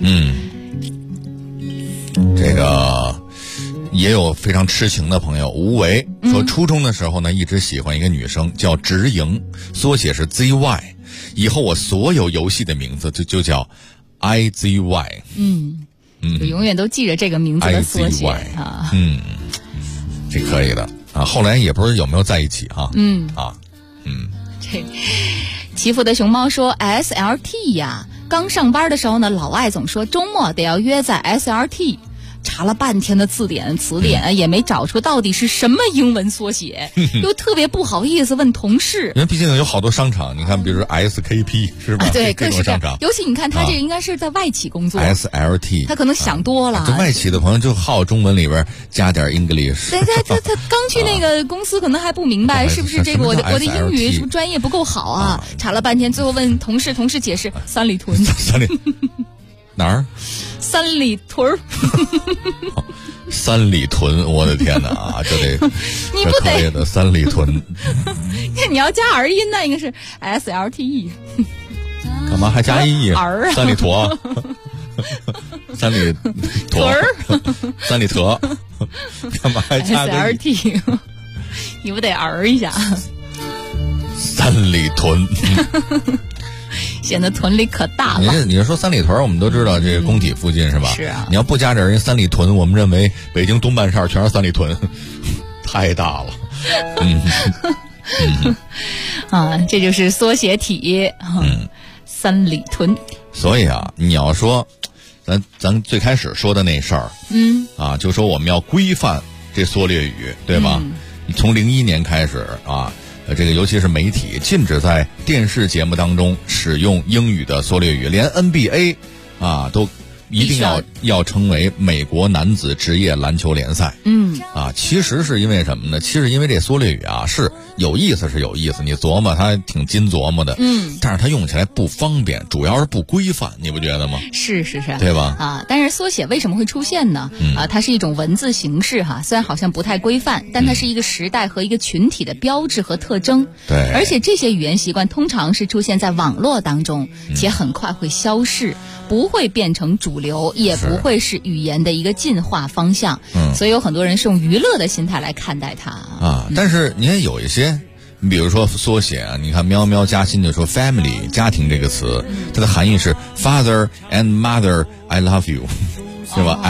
这个也有非常痴情的朋友无为说，初中的时候呢，一直喜欢一个女生叫直营，缩写是 ZY， 以后我所有游戏的名字就叫 IZY。 就永远都记着这个名字的缩写啊。 这可以的啊。后来也不知道有没有在一起啊。 这祈福的熊猫说 SLT 呀，刚上班的时候呢，老外总说周末得要约在 SLT。查了半天的词典也没找出到底是什么英文缩写，又特别不好意思问同事， 因为毕竟有好多商场，你看比如说 SKP 是吧？ 对， 各种商场， 尤其你看他这个应该是在外企工作 ，SLT 他可能想多了。 这外企的朋友就好中文里边加点 English。 对，他刚去那个公司可能还不明白是不是这个我的英语是不是专业不够好啊？查了半天，最后问同事解释三里屯。 哪儿？ 三里屯。 三里屯，我的天哪啊！这得你不得的三里屯。 你要加儿音那应该是 SLTE。 干嘛还加一儿啊？ 三里坨。三里坨。三里坨。干嘛还加个 SLT？ 你不得儿一下？ 三里屯。 显得屯里可大了。 你说三里屯，我们都知道这个工体附近是吧？ 是啊。 你要不加点人三里屯，我们认为北京东半哨全是三里屯，太大了。 这就是缩写体。三里屯。 所以啊，你要说，咱最开始说的那事儿，就说我们要规范这缩略语，对吧？从01年开始啊。这个尤其是媒体禁止在电视节目当中使用英语的缩略语，连 NBA 都一定要称为美国男子职业篮球联赛。其实是因为什么呢？其实因为这缩略语是有意思，你琢磨它挺金琢磨的。但是它用起来不方便，主要是不规范，你不觉得吗？ 是， 对吧？ 但是缩写为什么会出现呢？它是一种文字形式虽然好像不太规范，但它是一个时代和一个群体的标志和特征。 对， 而且这些语言习惯通常是出现在网络当中，且很快会消逝，不会变成主流，也不会是语言的一个进化方向。所以有很多人是用娱乐的心态来看待它但是你看有一些，你比如说缩写你看喵喵加薪就说 family 家庭这个词，它的含义是 father and mother I love you， 对吧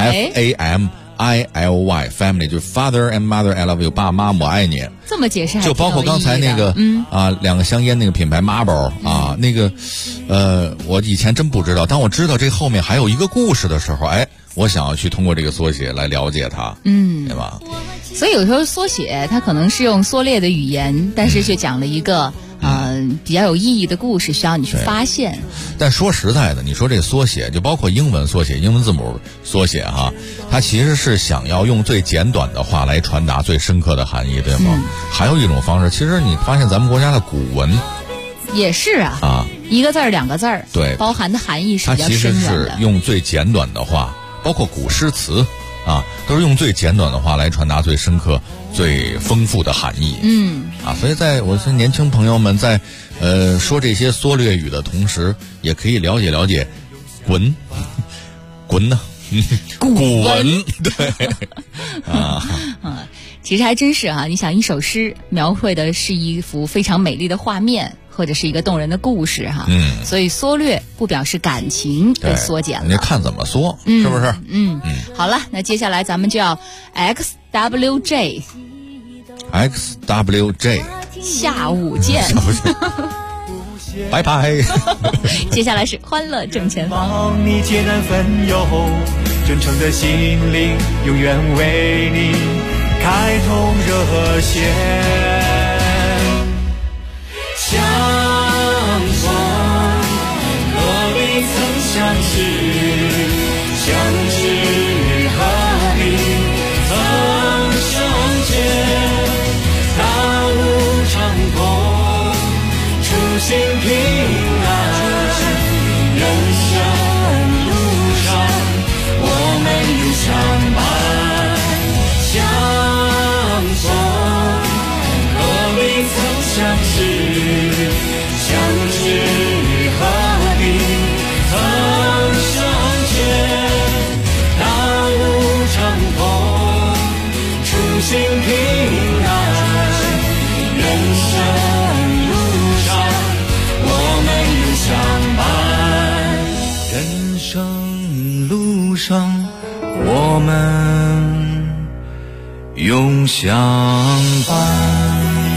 ？FAMILY family 就是 father and mother I love you， 爸妈我爱你。 这么解释还就包括刚才那个两个香烟那个品牌 Marble 那个我以前真不知道，当我知道这后面还有一个故事的时候，我想要去通过这个缩写来了解它，对吧？ 所以有时候缩写它可能是用缩略的语言，但是却讲了一个比较有意义的故事，需要你去发现。 但说实在的，你说这缩写就包括英文缩写、英文字母缩写它其实是想要用最简短的话来传达最深刻的含义，对吗？还有一种方式，其实你发现咱们国家的古文也是一个字儿两个字儿， 对， 包含的含义是比较深远的。 它其实是用最简短的话，包括古诗词都是用最简短的话来传达最深刻、最丰富的含义。所以在我说年轻朋友们在说这些缩略语的同时，也可以了解了解滚呢古文，对啊。 其实还真是你想一首诗描绘的是一幅非常美丽的画面，或者是一个动人的故事所以缩略不表示感情被缩减了， 你看怎么缩，是不是？ 好了，那接下来咱们就要 XWJ 下午见， 拜拜。 接下来是欢乐正前方， 帮你解难分忧，真诚的心灵永远为你开通热线。相逢何必曾相识，相知何必曾相见。大路长空，初心平安。人生路上，我们永相伴。相逢何必曾相识，相知何必曾相见。大路长空，初心平安。人生路上，我们永相伴。人生路上，我们永相伴。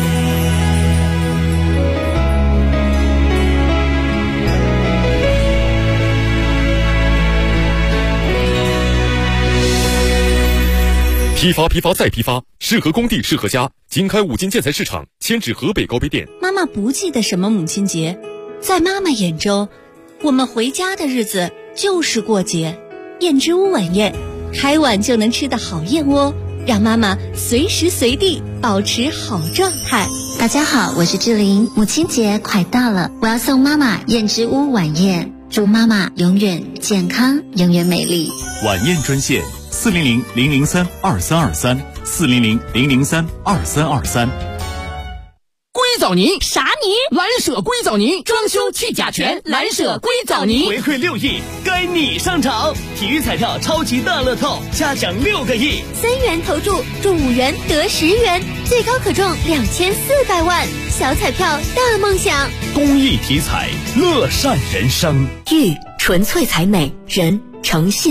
批发再批发，适合工地适合家。经开五金建材市场，迁至河北高碑店。 妈妈不记得什么母亲节，在妈妈眼中，我们回家的日子就是过节。燕之屋晚宴，开碗就能吃的好燕窝，让妈妈随时随地保持好状态。 大家好，我是志玲，母亲节快到了，我要送妈妈燕之屋晚宴，祝妈妈永远健康，永远美丽。 晚宴专线400-003-2323，400-003-2323。 硅藻泥啥泥？ 蓝舍硅藻泥，装修去甲醛，蓝舍硅藻泥。 回馈6亿，该你上场！体育彩票超级大乐透，嘉奖6个亿 ，3元投注，中5元得10元，最高可中2400万。小彩票大梦想， 公益体彩，乐善人生。 玉纯粹采美，人诚信。